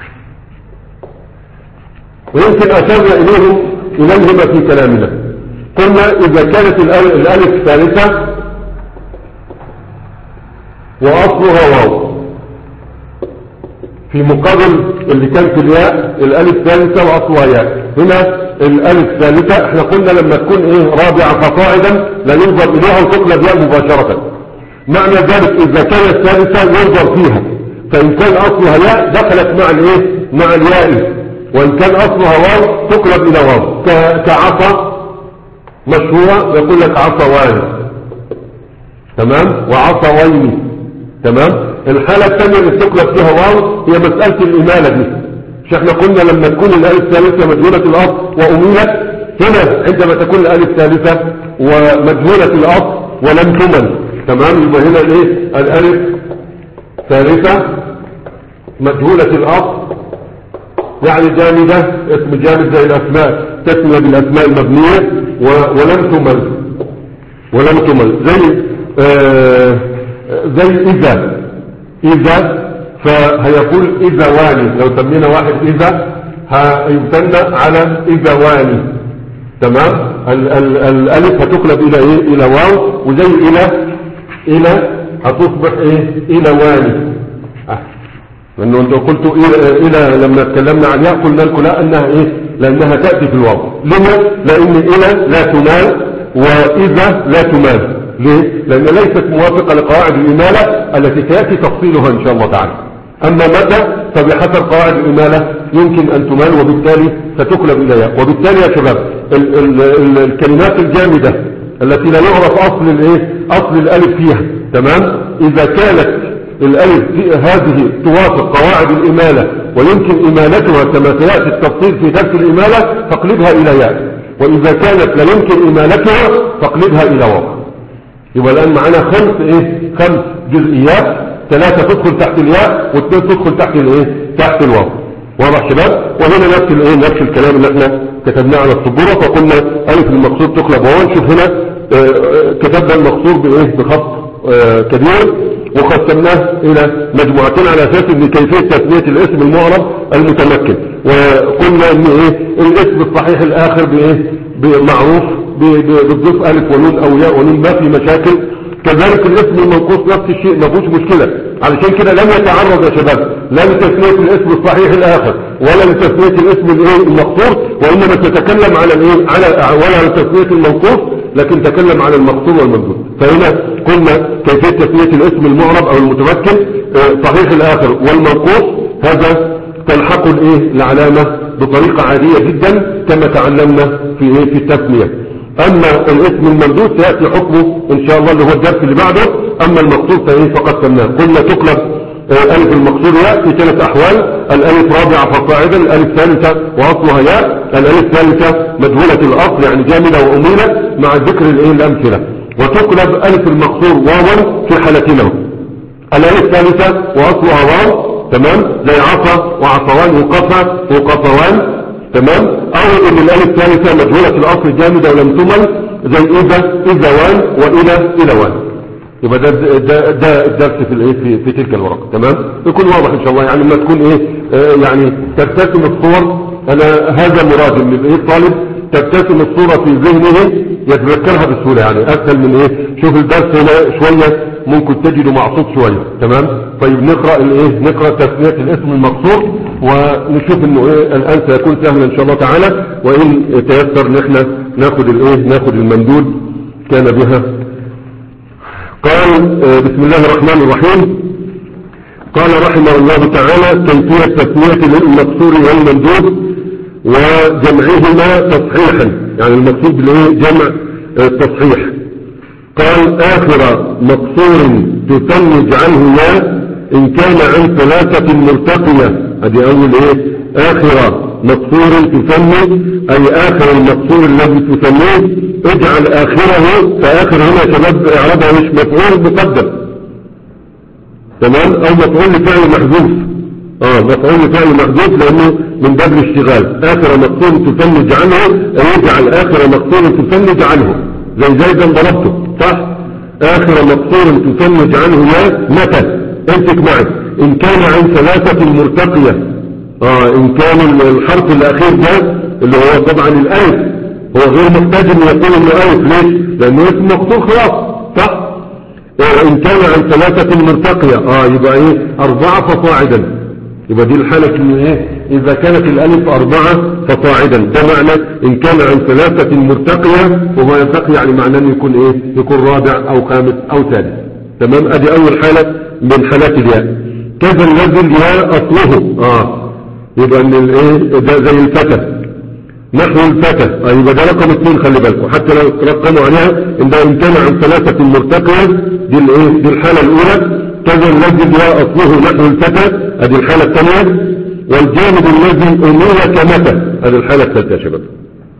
ويمكن اشرنا اليهم اليهما في كلامنا. قلنا إذا كانت الألف, الألف ثالثة وأصلها واو، في مقابل اللي كان في الياء الألف ثالثة وأصلها ياء. هنا الألف ثالثة احنا قلنا لما تكون ايه رابعة فصاعدا لا ينظر إليها وتقلب ياء مباشرة. معنى ذلك إذا كانت ثالثة ينظر فيها، فإن كان أصلها ياء دخلت مع الايه مع الياء، وإن كان أصلها واو تقلب إلى واو. كعصا مشهورة يقول لك عصوان، تمام، وعصوين، تمام. الحالة الثانية اللي تقلب فيها واو هي مسألة الإمالة دي. مش احنا قلنا لما تكون الألف ثالثة مجهولة الأصل وأميلت، هنا عندما تكون الألف ثالثة ومجهولة الأصل ولم تمل، تمام، يبقى هنا الايه الألف ثالثة مجهولة الأصل يعني جامدة، اسم جامد زي الأسماء، تسمية بالأسماء المبنية ولم تمل ولم تمل زي آه زي إذا إذا فهيقول إذا واني، لو سمينا واحد إذا هيبتنى على إذا واني، تمام. ال ال الألف هتقلب إلى إيه إلى واو، وزي إلى إلى هتصبح إيه إلى واني. لأنه أنت قلت إلى, إلى لما اتكلمنا عن ياء قلنا لكم لا أنها إيه لأنها تأتي في الواو. لما؟ لأن إلى لا تمال وإذا لا تمال. ليه؟ لأن ليست موافقة لقواعد الإمالة التي سيأتي تفصيلها إن شاء الله تعالى. أما متى فبحسب قواعد الإمالة يمكن أن تمال وبالتالي ستقلب إلى ياء. وبالتالي يا شباب ال ال ال الكلمات الجامدة التي لا يعرف أصل الإيه أصل الألف فيها، تمام، إذا كانت الألف هذه توافق قواعد الإمالة ويمكن إمالتها كما سيأتي التفصيل في درس الإمالة فاقلبها إلى ياء، وإذا كانت لا يمكن إمالتها فاقلبها إلى واو. يبقى الآن معنا خمس إيه خمس جزئيات، ثلاثة تدخل تحت الياء واثنين تدخل تحت الإيه تحت الواو. واضح شباب؟ وهنا نفس الإيه نفس الكلام اللي احنا كتبناه على السبورة، فقلنا ألف المقصور تقلب واو. نشوف هنا اه كتبنا المقصور بإيه بخط اه كبير وقسمناه إلى مجموعتين على أساس ان كيفية تسمية الاسم المعرب المتمكن. وقلنا ان ايه الاسم الصحيح الآخر بايه بمعروف بتضيف ألف ونون أو ياء ونون ما في مشاكل. كذلك الاسم المنقوص نفس الشيء ما فيهوش مشكلة. علشان كده لم يتعرض يا شباب لا لتسمية الاسم الصحيح الآخر ولا لتسمية الاسم الايه المقصور، وإنما تتكلم على الايه على ولا على تسمية المنقوص لكن تكلم على المقصور والممدود. فهنا قلنا كيفية تسمية الاسم المعرب أو المتمكن صحيح الآخر والمنقوص هذا تلحق الايه العلامة بطريقة عادية جدا كما تعلمنا في ايه في التسمية. اما الاسم الممدود سيأتي حكمه ان شاء الله اللي هو الدرس اللي بعده. اما المقصور فايه فقد سمناه. قلنا تقلب الف المقصور ياء في ثلاث احوال: الالف رابعة فصاعدا، الالف ثالثة واصلها ياء، الالف ثالثة مجهولة الاصل يعني جامدة واميلة مع ذكر الايه الامثلة. وتقلب الف المقصور واوا في حالتين: الالف ثالثة واصلها واو، تمام، زي عصا وعصوان وقفا وقفوان، تمام، او ان الالف الثالثة مجهولة الاصل جامدة ولم تمل زي اذا اذوان والى الوان. يبقى ده ده ده الدرس في الايه في, في تلك الورقة، تمام، يكون واضح ان شاء الله. يعني لما تكون ايه آه يعني ترتسم الصور، انا هذا مراد من الايه الطالب ترتسم الصورة في ذهنه يتذكرها بسهولة، يعني اسهل من ايه. شوف الدرس هنا شوية ممكن تجده معصوب شوية، تمام. طيب نقرأ الايه نقرأ تسمية الاسم المقصور ونشوف انه ايه الان سيكون سهلا ان شاء الله تعالى. وان تيسر ان احنا ناخد الايه ناخد الممدود كان بها. قال بسم الله الرحمن الرحيم. قال رحمه الله تعالى: كيفية تسمية المقصور والممدود وجمعهما تصحيحا، يعني المقصود بالايه جمع تصحيح. قال: آخر مقصور تثنج عنه ياء إن كان عن ثلاثة مرتقية. هذه أول إيه آخر مقصور تثنج، أي آخر المقصور الذي تثنيه اجعل آخره. فآخر هنا يا شباب إعرابها مش مفعول مقدم، تمام، أو مفعول لفعل محذوف. اه مفعول لفعل محذوف لأنه من باب الاشتغال. آخر مقصور تثنج عنه أي اجعل آخر مقصور تثنج عنه، زي زيدا ضربته، صح. آخر مقصور تثنج عنه يا متى امسك معي إن كان عن ثلاثة مرتقية. آه إن كان الحرف الأخير ده اللي هو طبعا الألف هو غير محتاج ان يقول انه الف. ليش؟ لانه اسم مقصور خلاص، صح؟ وان كان عن ثلاثة مرتقية اه يبقى ايه اربعة فصاعدا، يبقى دي الحالة ان ايه اذا كانت الالف اربعة فصاعدا، ده معنى ان كان عن ثلاثة مرتقية، وهو يرتقي يعني معناه انه يكون ايه يكون رابع او خامس او ثالث. تمام؟ ادي اول حالة من حالات الياء. كذا الذي الياء اصله اه يبقى ان الايه ده زي الفتى، نحو الفتى آه يبقى ده رقم اثنين، خلي بالكم حتى لو ترقموا عليها ان ده ان كان عن ثلاثة مرتقية، دي الايه دي الحالة الاولى. كذا الذي الياء اصله نحو الفتى، ادي الحالة الثانية. والجانب الذي اميل كمتى، ادي الحالة الثالثة يا شباب.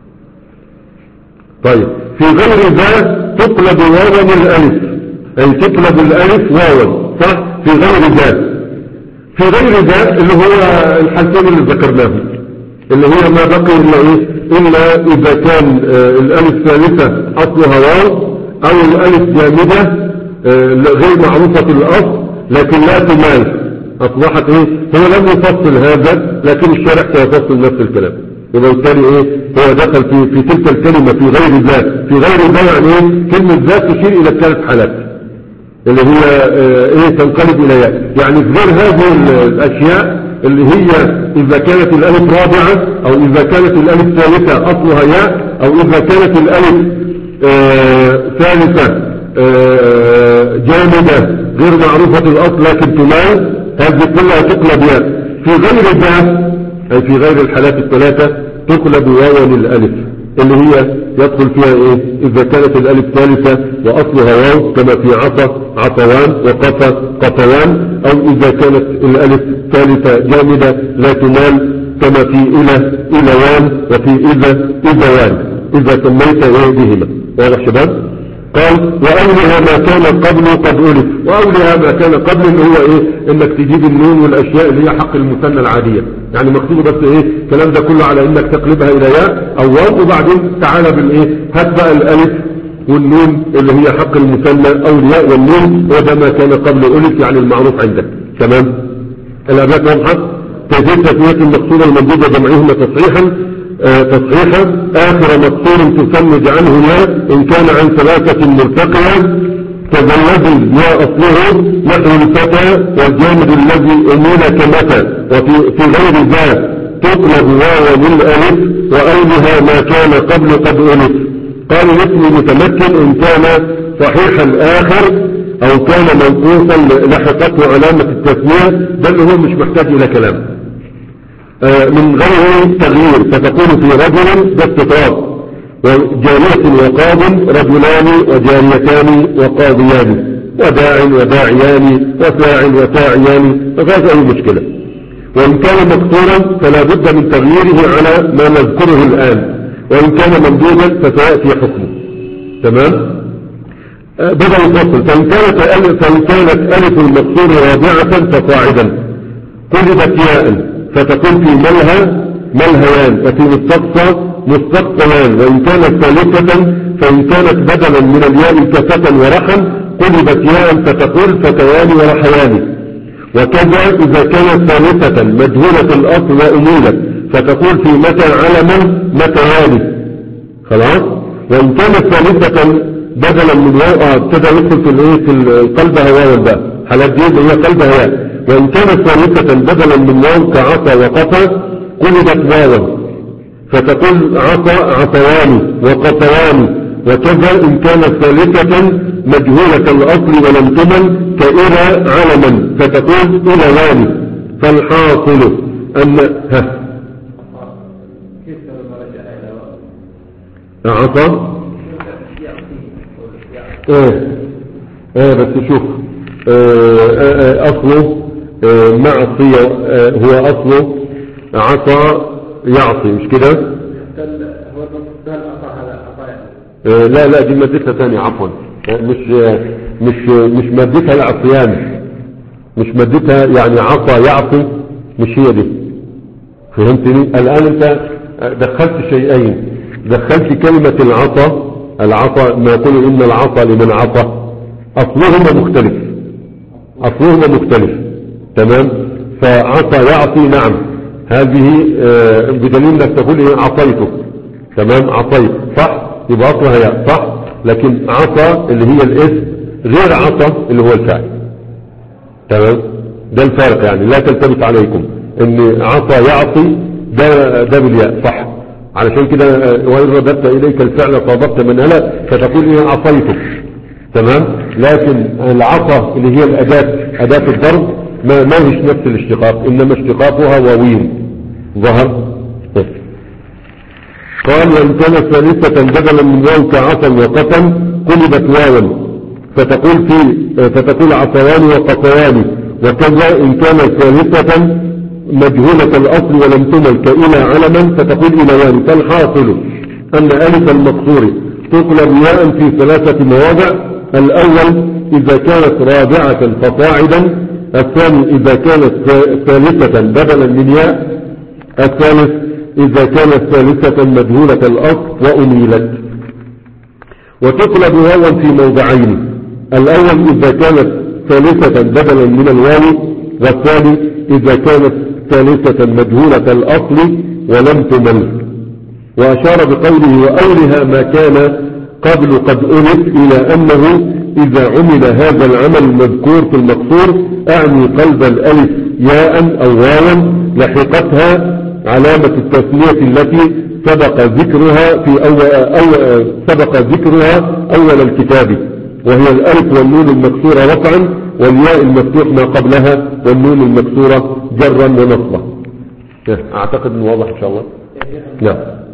طيب في غير ذا تقلب واوا الالف، اي تقلب الالف واوا، صح؟ في غير ذا، في غير ذا اللي هو الحالتين اللي ذكرناهم، اللي هي ما بقي الا ايه الا اذا كان آه الالف ثالثة اصلها واو، او الالف جامدة آه غير معروفة الاصل لكن لا تمال، اصبحت ايه. هو لم يفصل هذا لكن الشارح سيفصل نفس الكلام. يبقى بالتالي ايه هو دخل في في تلك الكلمة في غير ذات. في غير ذات يعني ايه كلمة ذات تشير الى الثلاث حالات اللي هي اه ايه تنقلب الى ياء. يعني في غير هذه الاشياء اللي هي اذا كانت الالف رابعة او اذا كانت الالف ثالثة اصلها ياء، او اذا كانت الالف اه ثالثة اه جامدة غير معروفة الاصل لكن تمال، هذه كلها تقلب ياء. في غير ذا أي في غير الحالات الثلاثة تقلب واوا الألف اللي هي يدخل فيها إيه إذا كانت الألف ثالثة وأصلها واو كما في عطى عطوان وقفى قفوان، أو إذا كانت الألف ثالثة جامدة لا تمال كما في إلى إلوان وفي إذا إذوان إذا سميت إيه بهما. واضح شباب؟ قال وأولها ما كان قبل قد ألف، وأولها ما كان قبل اللي هو إيه إنك تجيب النون والأشياء اللي هي حق المثنى العادية، يعني مكتوب بس إيه الكلام ده كله على إنك تقلبها إلى ياء أو واو، وبعدين تعالى بالإيه هات بقى الألف والنون اللي هي حق المثنى أو الياء والنون، وده ما كان قبل ألف يعني المعروف عندك. تمام؟ الأبيات واضحة. كيفية تسمية المقصورة الممدودة جمعهما تصحيحا آه تصحيحا آخر مقصور تسمج عنه ياء إن كان عن ثلاثة مرتقية، كذا الذي ياء أصله نحو الفتى والجامد الذي أميل كمتى. وفي في غير ذا تقلب واو للألف وأولها ما كان قبل قد ألف. قال الاسم متمكن إن كان صحيح الآخر أو كان منقوصا لحقته علامة التسمية، بل هو مش محتاج إلى كلام من غير تغيير، فتكون في رجل باستطراد وجارية وقاض رجلان وجاريتان وقاضيان وداع وداعيان وفاعل وفاعيان، فهذا أي مشكلة. وإن كان مكسورا فلا بد من تغييره على ما نذكره الآن، وإن كان ممدودا فسيأتي حكمه. تمام؟ بدأ الفصل. فإن كانت ألف فإن كانت ألف المكسور رابعة فصاعدا قلبت ياء فتكون في ملهى ملهيان وفي مستقصى مستقصيان، وإن كانت ثالثة فإن كانت بدلا من الياء كفة ورحا قلبت ياء فتقول فتيان ورحيان. وكذا إذا كانت ثالثة مجهولة الأصل وأمولت فتقول في متى علما متيان. خلاص. وإن كانت ثالثة بدلا من واو ابتدى يدخل في الايه في القلب هواء بقى حالات دي اللي هي قلب هواء. وإن كانت ثالثة بدلا من واو كعصا وقفا قلبت واوا فتقول عصا عصوان وقطوان. وكذا إن كانت ثالثة مجهولة الأصل ولم تمن كإلى علما فتقول إلوان. فالحاصل أن ها عصا ايه ايه بس شوف ايه اصله ايه معصية ايه هو اصله عصا يعصي مش كده؟ ايه لا لا دي مادتها ثانية عفوا مش مش مش مادتها العصيان، مش مادتها يعني عصا يعصي مش هي دي. فهمتني؟ الان انت دخلت شيئين، دخلت كلمة العصا العصا ما يقول إن العصا لمن عصا أصلهما مختلف أصلهما مختلف. تمام. فعصا يعصي نعم هذه بدليل انك تقول إيه عصيته تمام. عصيت صح، يبقى اصلها ياء صح، لكن عصى اللي هي الاسم غير عصى اللي هو الفاعل. تمام، ده الفارق يعني، لا تلتبس عليكم ان عصى يعصي ده ده بالياء صح، علشان كده وإن رددت إليك الفعل صابت من هلا فتقول إيه عصيتك. تمام، لكن العصا اللي هي الأداة أداة الضرب ما ما هيش نفس الاشتقاق، إنما اشتقاقها واوين ظهر. قال وإن كانت ثالثة بدلا من واو كعصا وقسم قلبت واوا فتقول في فتقول عصوان وقصوان، وكذا إن كانت ثالثة مجهولة الأصل ولم تمل كإلى علما فتقول إلوان. فالحاصل أن ألف المقصور تقلب ياء في ثلاثة مواضع: الأول إذا كانت رابعة فصاعدا، الثاني إذا كانت ثالثة بدلا من ياء، الثالث إذا كانت ثالثة مجهولة الأصل وأميلت. وتقلب واوا في موضعين: الأول إذا كانت ثالثة بدلا من الواو، والثاني إذا كانت ثالثة مجهولة الأصل ولم تمل. وأشار بقوله وأولها ما كان قبل قد ألف إلى أنه إذا عمل هذا العمل المذكور في المقصور أعني قلب الألف ياء أو واوا لحقتها علامة التثنية التي سبق ذكرها في أول أو سبق ذكرها أول الكتاب، وهي الألف والنون المكسورة رفعا والياء المفتوح ما قبلها والنون المكسورة جرا ونصبا. أعتقد أنه واضح إن شاء الله. نعم.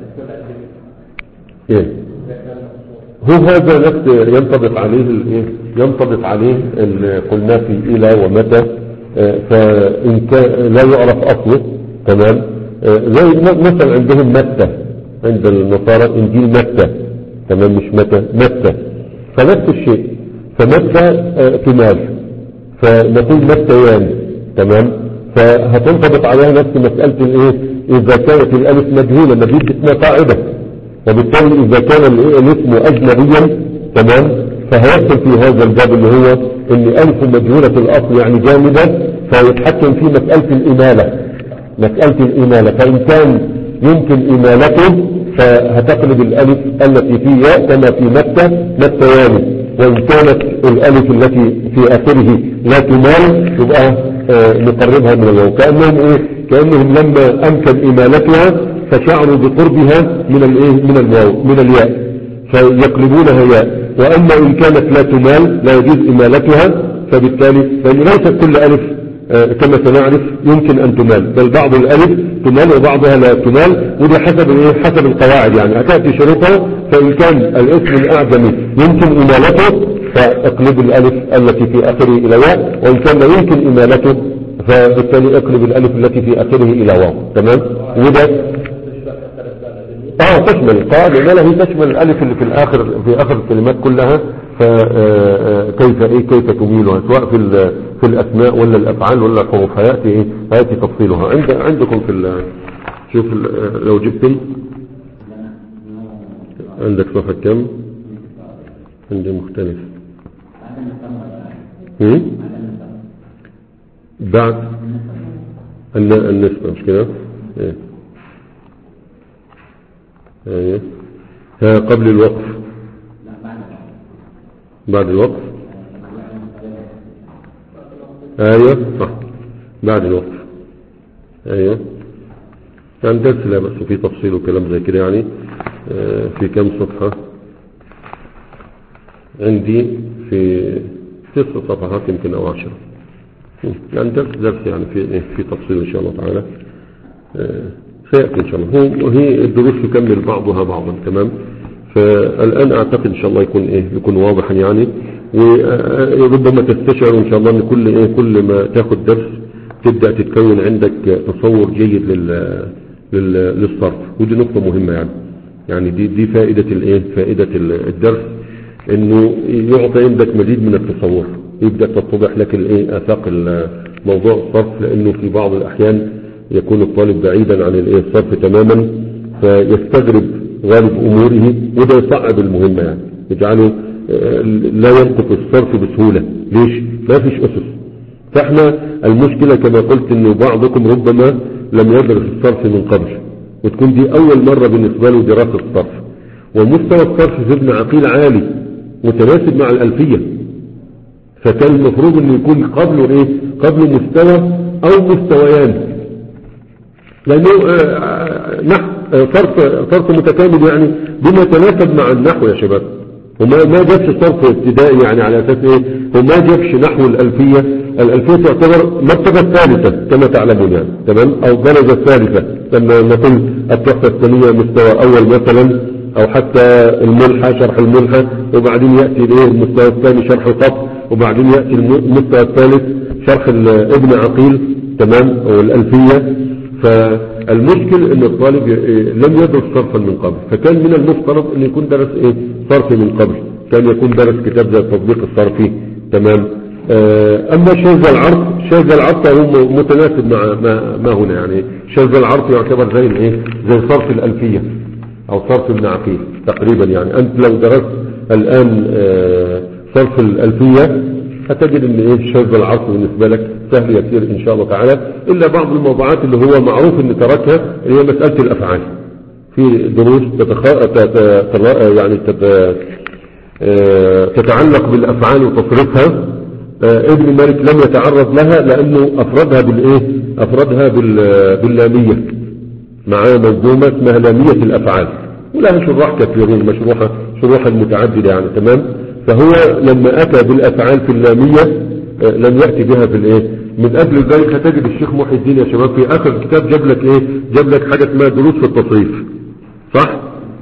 إيه هو هذا نفس ينطبق عليه ينطبق عليه اللي قلنا في إلى ومتى، فإن كان لا يعرف أصله. تمام، زي مثلا عندهم متى عند النصارى إنجيل متى، تمام، مش متى متى، فنفس الشيء. فمتى تمال فنقول متيان. تمام، فهتنطبق عليها نفس مسألة الايه إذا كانت الألف مجهولة نجيب اسمها قاعدة، وبالتالي إذا كان الاسم أجنبيا تمام فهيدخل في هذا الباب اللي هو ان ألف مجهولة الأصل يعني جامدة، فيتحكم في مسألة الإمالة مسألة الإمالة فإن كان يمكن إمالته فهتقلب الألف التي في ياء كما في مكة مكتيان، وإن كانت الألف التي في آخره لا تمال يبقى آه نقربها من الواو. كأنهم إيه كأنهم لما أمكن إمالتها فشعروا بقربها من الإيه من الواو من الياء فيقلبونها ياء. وأما إن كانت لا تمال لا يجوز إمالتها، فبالتالي لأن ليست كل ألف آه كما سنعرف يمكن أن تمال، بل بعض الألف تمال وبعضها لا تمال، ودي حسب إيه حسب القواعد يعني أتأتي شروطها. فإن كان الاسم الأعجمي يمكن إمالته فاقلب الألف التي في آخره إلى واو، وإن كان لا يمكن إمالته فبالتالي اقلب الألف التي في آخره إلى واو. تمام، وده اه تشمل القاعدة لا هي تشمل الألف اللي في الآخر في آخر الكلمات كلها، فكيف ايه كيف تميلها سواء في في الأسماء ولا الأفعال ولا الحروف، هيأتي ايه هيأتي تفصيلها عند عندكم في شوف لو جبتم عندك صفحة كم عندي مختلف هم؟ بعد النسبة مش كده ايه ايه ها قبل الوقف بعد الوقف ايوه صح بعد الوقف ايوه يعني درس لا بس في تفصيل وكلام زي كده يعني اه في كم صفحة عندي في تسع صفحات يمكن او عشرة يعني درس درس يعني في في تفصيل ان شاء الله تعالى اه سيأتي ان شاء الله. هو وهي الدروس تكمل بعضها بعضا. تمام، فالآن اعتقد ان شاء الله يكون ايه يكون واضحا يعني، وربما تستشعر ان شاء الله ان كل ايه كل ما تاخد درس تبدأ تتكون عندك تصور جيد لل لل للصرف، ودي نقطة مهمة يعني يعني دي دي فائدة الايه فائدة الدرس انه يعطي عندك مزيد من التصور، يبدأ تتضح لك الايه آفاق الموضوع الصرف، لانه في بعض الاحيان يكون الطالب بعيدا عن الايه الصرف تماما فيستغرب غالب اموره، وده يصعب المهمة يعني يجعله لا ينطق الصرف بسهولة. ليش؟ ما فيش اسس. فاحنا المشكلة كما قلت انه بعضكم ربما لم يدرس الصرف من قبل، وتكون دي أول مرة بالنسبة له دراسة الصرف. ومستوى الصرف في ابن عقيل عالي متناسب مع الألفية، فكان المفروض أن يكون قبله إيه؟ قبله مستوى أو مستويان، لأنه نحو صرف صرف متكامل يعني بما يتناسب مع النحو يا شباب. وما ما جابش صرف ابتدائي يعني على أساس إيه؟ وما جابش نحو الألفية. الألفية تعتبر مرتبة ثالثة كما تعلمون يعني، تمام، أو درجة ثالثة لما نقول التحفة الثانية مستوى أول مثلا، أو حتى الملحة شرح الملحة، وبعدين يأتي إيه المستوى الثاني شرح الخط، وبعدين يأتي المستوى الثالث شرح ابن عقيل، تمام، أو الألفية. فالمشكل ان الطالب لم يدرس صرفا من قبل، فكان من المفترض ان يكون درس ايه صرف من قبل، كان يكون درس كتاب زي التطبيق الصرفي، تمام. اما شاذ العرض، شاذ العرض هو متناسب مع ما, ما هنا يعني. شاذ العرض يعتبر زي الايه زي صرف الالفيه او صرف ابن عقيل تقريبا يعني. انت لو درست الان صرف الالفيه هتجد ان ايه شاذ العرض بالنسبه لك سهل يسير ان شاء الله تعالى، الا بعض الموضوعات اللي هو معروف ان تركها اللي هي مساله الافعال. في دروس تتخ... تت... يعني تت... تتعلق بالافعال وتصريفها، ابن مالك لم يتعرض لها لانه افردها بالايه افردها بال... باللاميه، معاه منظومه اسمها لاميه الافعال، ولها شراح كثيرون مشروحه شروحا متعدده يعني، تمام. فهو لما اتى بالافعال في اللاميه لم يأتي بها في الايه. من اجل ذلك هتجد الشيخ محي الدين يا شباب في اخر الكتاب جاب لك ايه جاب لك حاجة اسمها دروس في التصريف، صح؟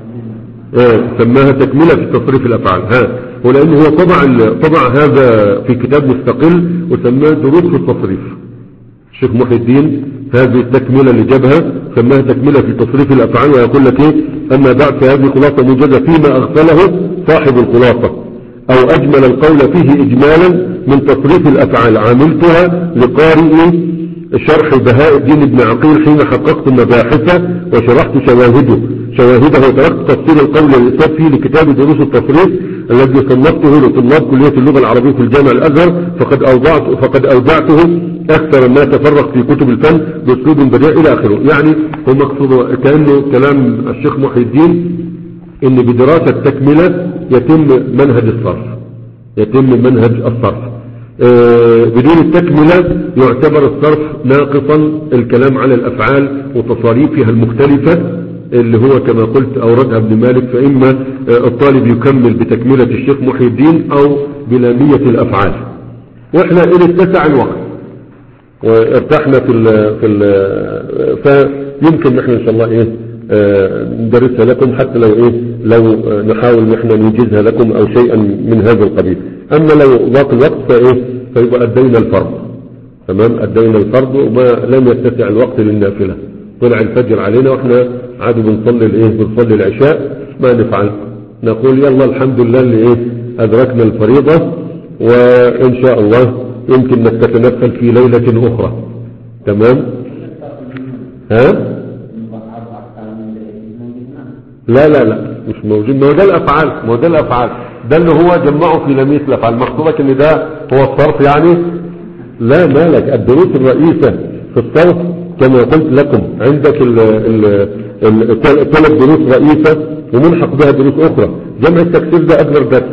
اه سماها تكملة في تصريف الافعال. ها ولانه هو طبع طبع هذا في كتاب مستقل وسماه دروس في التصريف. الشيخ محي الدين هذه التكملة اللي جابها سماها تكملة في تصريف الافعال، ويقول لك ايه اما بعد فهذه خلاصة موجزة فيما اغفله صاحب الخلاصة، او اجمل القول فيه اجمالا من تصريف الافعال، عملتها لقارئ شرح بهاء الدين ابن عقيل حين حققت مباحثه وشرحت شواهده شواهده وتركت تفصيل القول والإسناد فيه لكتاب دروس التصريف الذي صنفته لطلاب كلية اللغة العربية في الجامع الازهر، فقد اودعت فقد اودعته اكثر ما تفرق في كتب الفن باسلوب بديع الى اخره. يعني هو مقصود كانه كلام الشيخ محي الدين ان بدراسة تكملة يتم منهج الصرف، يتم منهج الصرف. آه بدون التكملة يعتبر الصرف ناقصا الكلام على الافعال وتصاريفها المختلفة اللي هو كما قلت اوردها ابن مالك. فاما آه الطالب يكمل بتكملة الشيخ محي الدين او بلامية الافعال. واحنا ان اتسع الوقت وارتحنا في ال في ال فيمكن نحن ان شاء الله ايه ندرسها لكم، حتى لو ايه لو نحاول نحن ننجزها لكم او شيئا من هذا القبيل. اما لو ضاق الوقت فايه فيبقى ادينا الفرض، تمام، ادينا الفرض وما لم يتسع الوقت للنافله. طلع الفجر علينا واحنا عادوا بنصلي الايه بنصلي العشاء، ما نفعل نقول يلا الحمد لله اللي ايه ادركنا الفريضه، وان شاء الله يمكن انك تتنفل في ليله اخرى، تمام. ها لا لا لا مش موجود. ما هو ده الافعال ما هو ده الافعال ده اللي هو جمعه في لمية الافعال. مقصودك ان ده هو الصرف يعني؟ لا مالك. الدروس الرئيسة في الصرف كما قلت لكم عندك الثلاث دروس رئيسة وملحق بها دروس اخرى. جمع التكسير ده اكبر درس.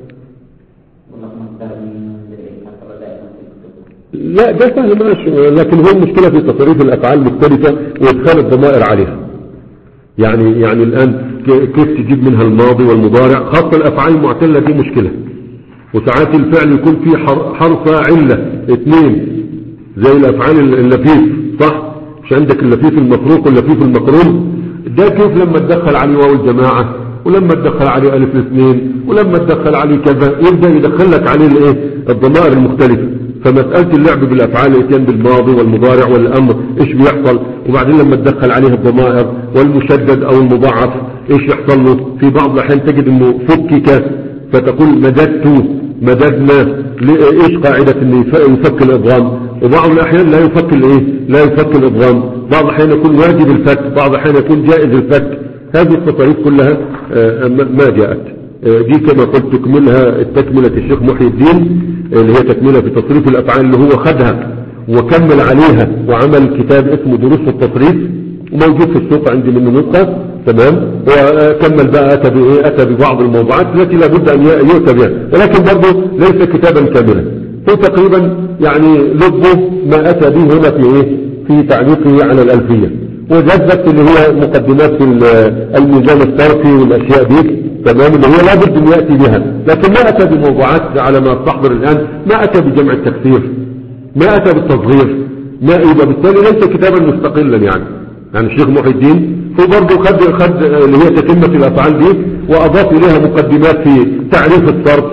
لا ده سهل ماشي، لكن هو المشكلة في تصريف الافعال مختلفة وادخال الضمائر عليها. يعني يعني الآن كيف تجيب منها الماضي والمضارع، خاصة الأفعال المعتلة دي مشكلة. وساعات الفعل يكون فيه حرف علة اثنين زي الأفعال اللفيف، صح؟ مش عندك اللفيف المفروق واللفيف المقرون؟ ده كيف لما تدخل عليه واو الجماعة ولما تدخل عليه ألف الاثنين ولما تدخل عليه كذا يبدأ يدخل لك عليه الايه الضمائر المختلفة. فمسألة اللعب بالأفعال الاتيان بالماضي والمضارع والأمر إيش بيحصل، وبعدين لما تدخل عليه الضمائر والمشدد أو المضاعف إيش يحصل له. في بعض الأحيان تجد إنه فكك فتقول مددت مددنا، إيش قاعدة إنه يفك الإضغام. وبعض الأحيان لا يفك الإيه لا يفك الإضغام. بعض الأحيان يكون واجب الفك، بعض الأحيان يكون جائز الفك. هذه التصاريف كلها ما جاءت. دي كما قلت تكملها التكملة الشيخ محي الدين اللي هي تكملة في تصريف الأفعال اللي هو خدها وكمل عليها وعمل كتاب اسمه دروس التصريف، موجود في السوق عندي منه نسخة. تمام. وكمل بقى أتى بإيه أتى ببعض الموضوعات التي لابد أن يؤتى بها، ولكن برضه ليس كتابا كاملا، هو تقريبا يعني لبه ما أتى به هنا في إيه في تعليقه على الألفية، وجدت اللي هي مقدمات في الميزان الصرفي والأشياء دي. تمام. اللي هي لابد أن يأتي بها، لكن ما أتى بموضوعات على ما استحضر الآن، ما أتى بجمع التكسير، ما أتى بالتصغير، ما يبقى بالتالي ليس كتابا مستقلا. يعني يعني الشيخ محي الدين هو برضه خد خد اللي هي تتمة الأفعال دي وأضاف إليها مقدمات في تعريف الصرف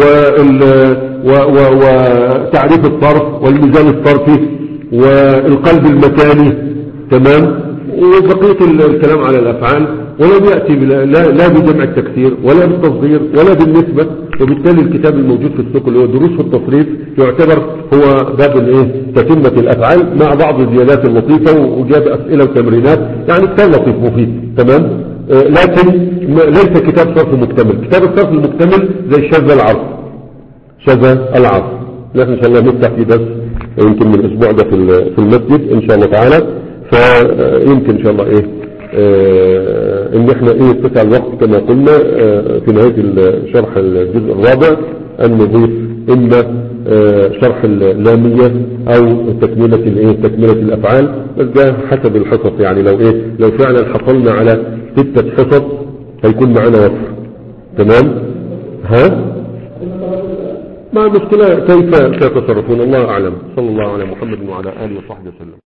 وتعريف الصرف والميزان الصرفي والقلب المكاني. تمام. وبقية الكلام على الأفعال، ولم يأتي لا, لا بجمع التكسير ولا بالتصغير ولا بالنسبة، وبالتالي الكتاب الموجود في السوق اللي هو دروس في التصريف يعتبر هو باب الايه تتمة الأفعال مع بعض الزيادات اللطيفة، وجاب أسئلة وتمرينات، يعني كتاب لطيف مفيد. تمام. آه لكن ليس كتاب صرف مكتمل. كتاب الصرف المكتمل زي شذ العرض، شذ العرض. نحن إن شاء الله نفتح في درس يمكن من الأسبوع ده في المسجد إن شاء الله تعالى، فيمكن إن شاء الله إيه آه ان احنا ايه اتسع الوقت كما قلنا آه في نهاية الشرح الجزء الرابع ان نضيف اما آه شرح اللامية او تكملة الايه تكملة الافعال، بس ده حسب الحصص. يعني لو ايه لو فعلا حصلنا على ستة حصص هيكون معنا وفر. تمام. ها ما المشكلة كيف سيتصرفون، الله اعلم. صلى الله على محمد وعلى اله وصحبه وسلم.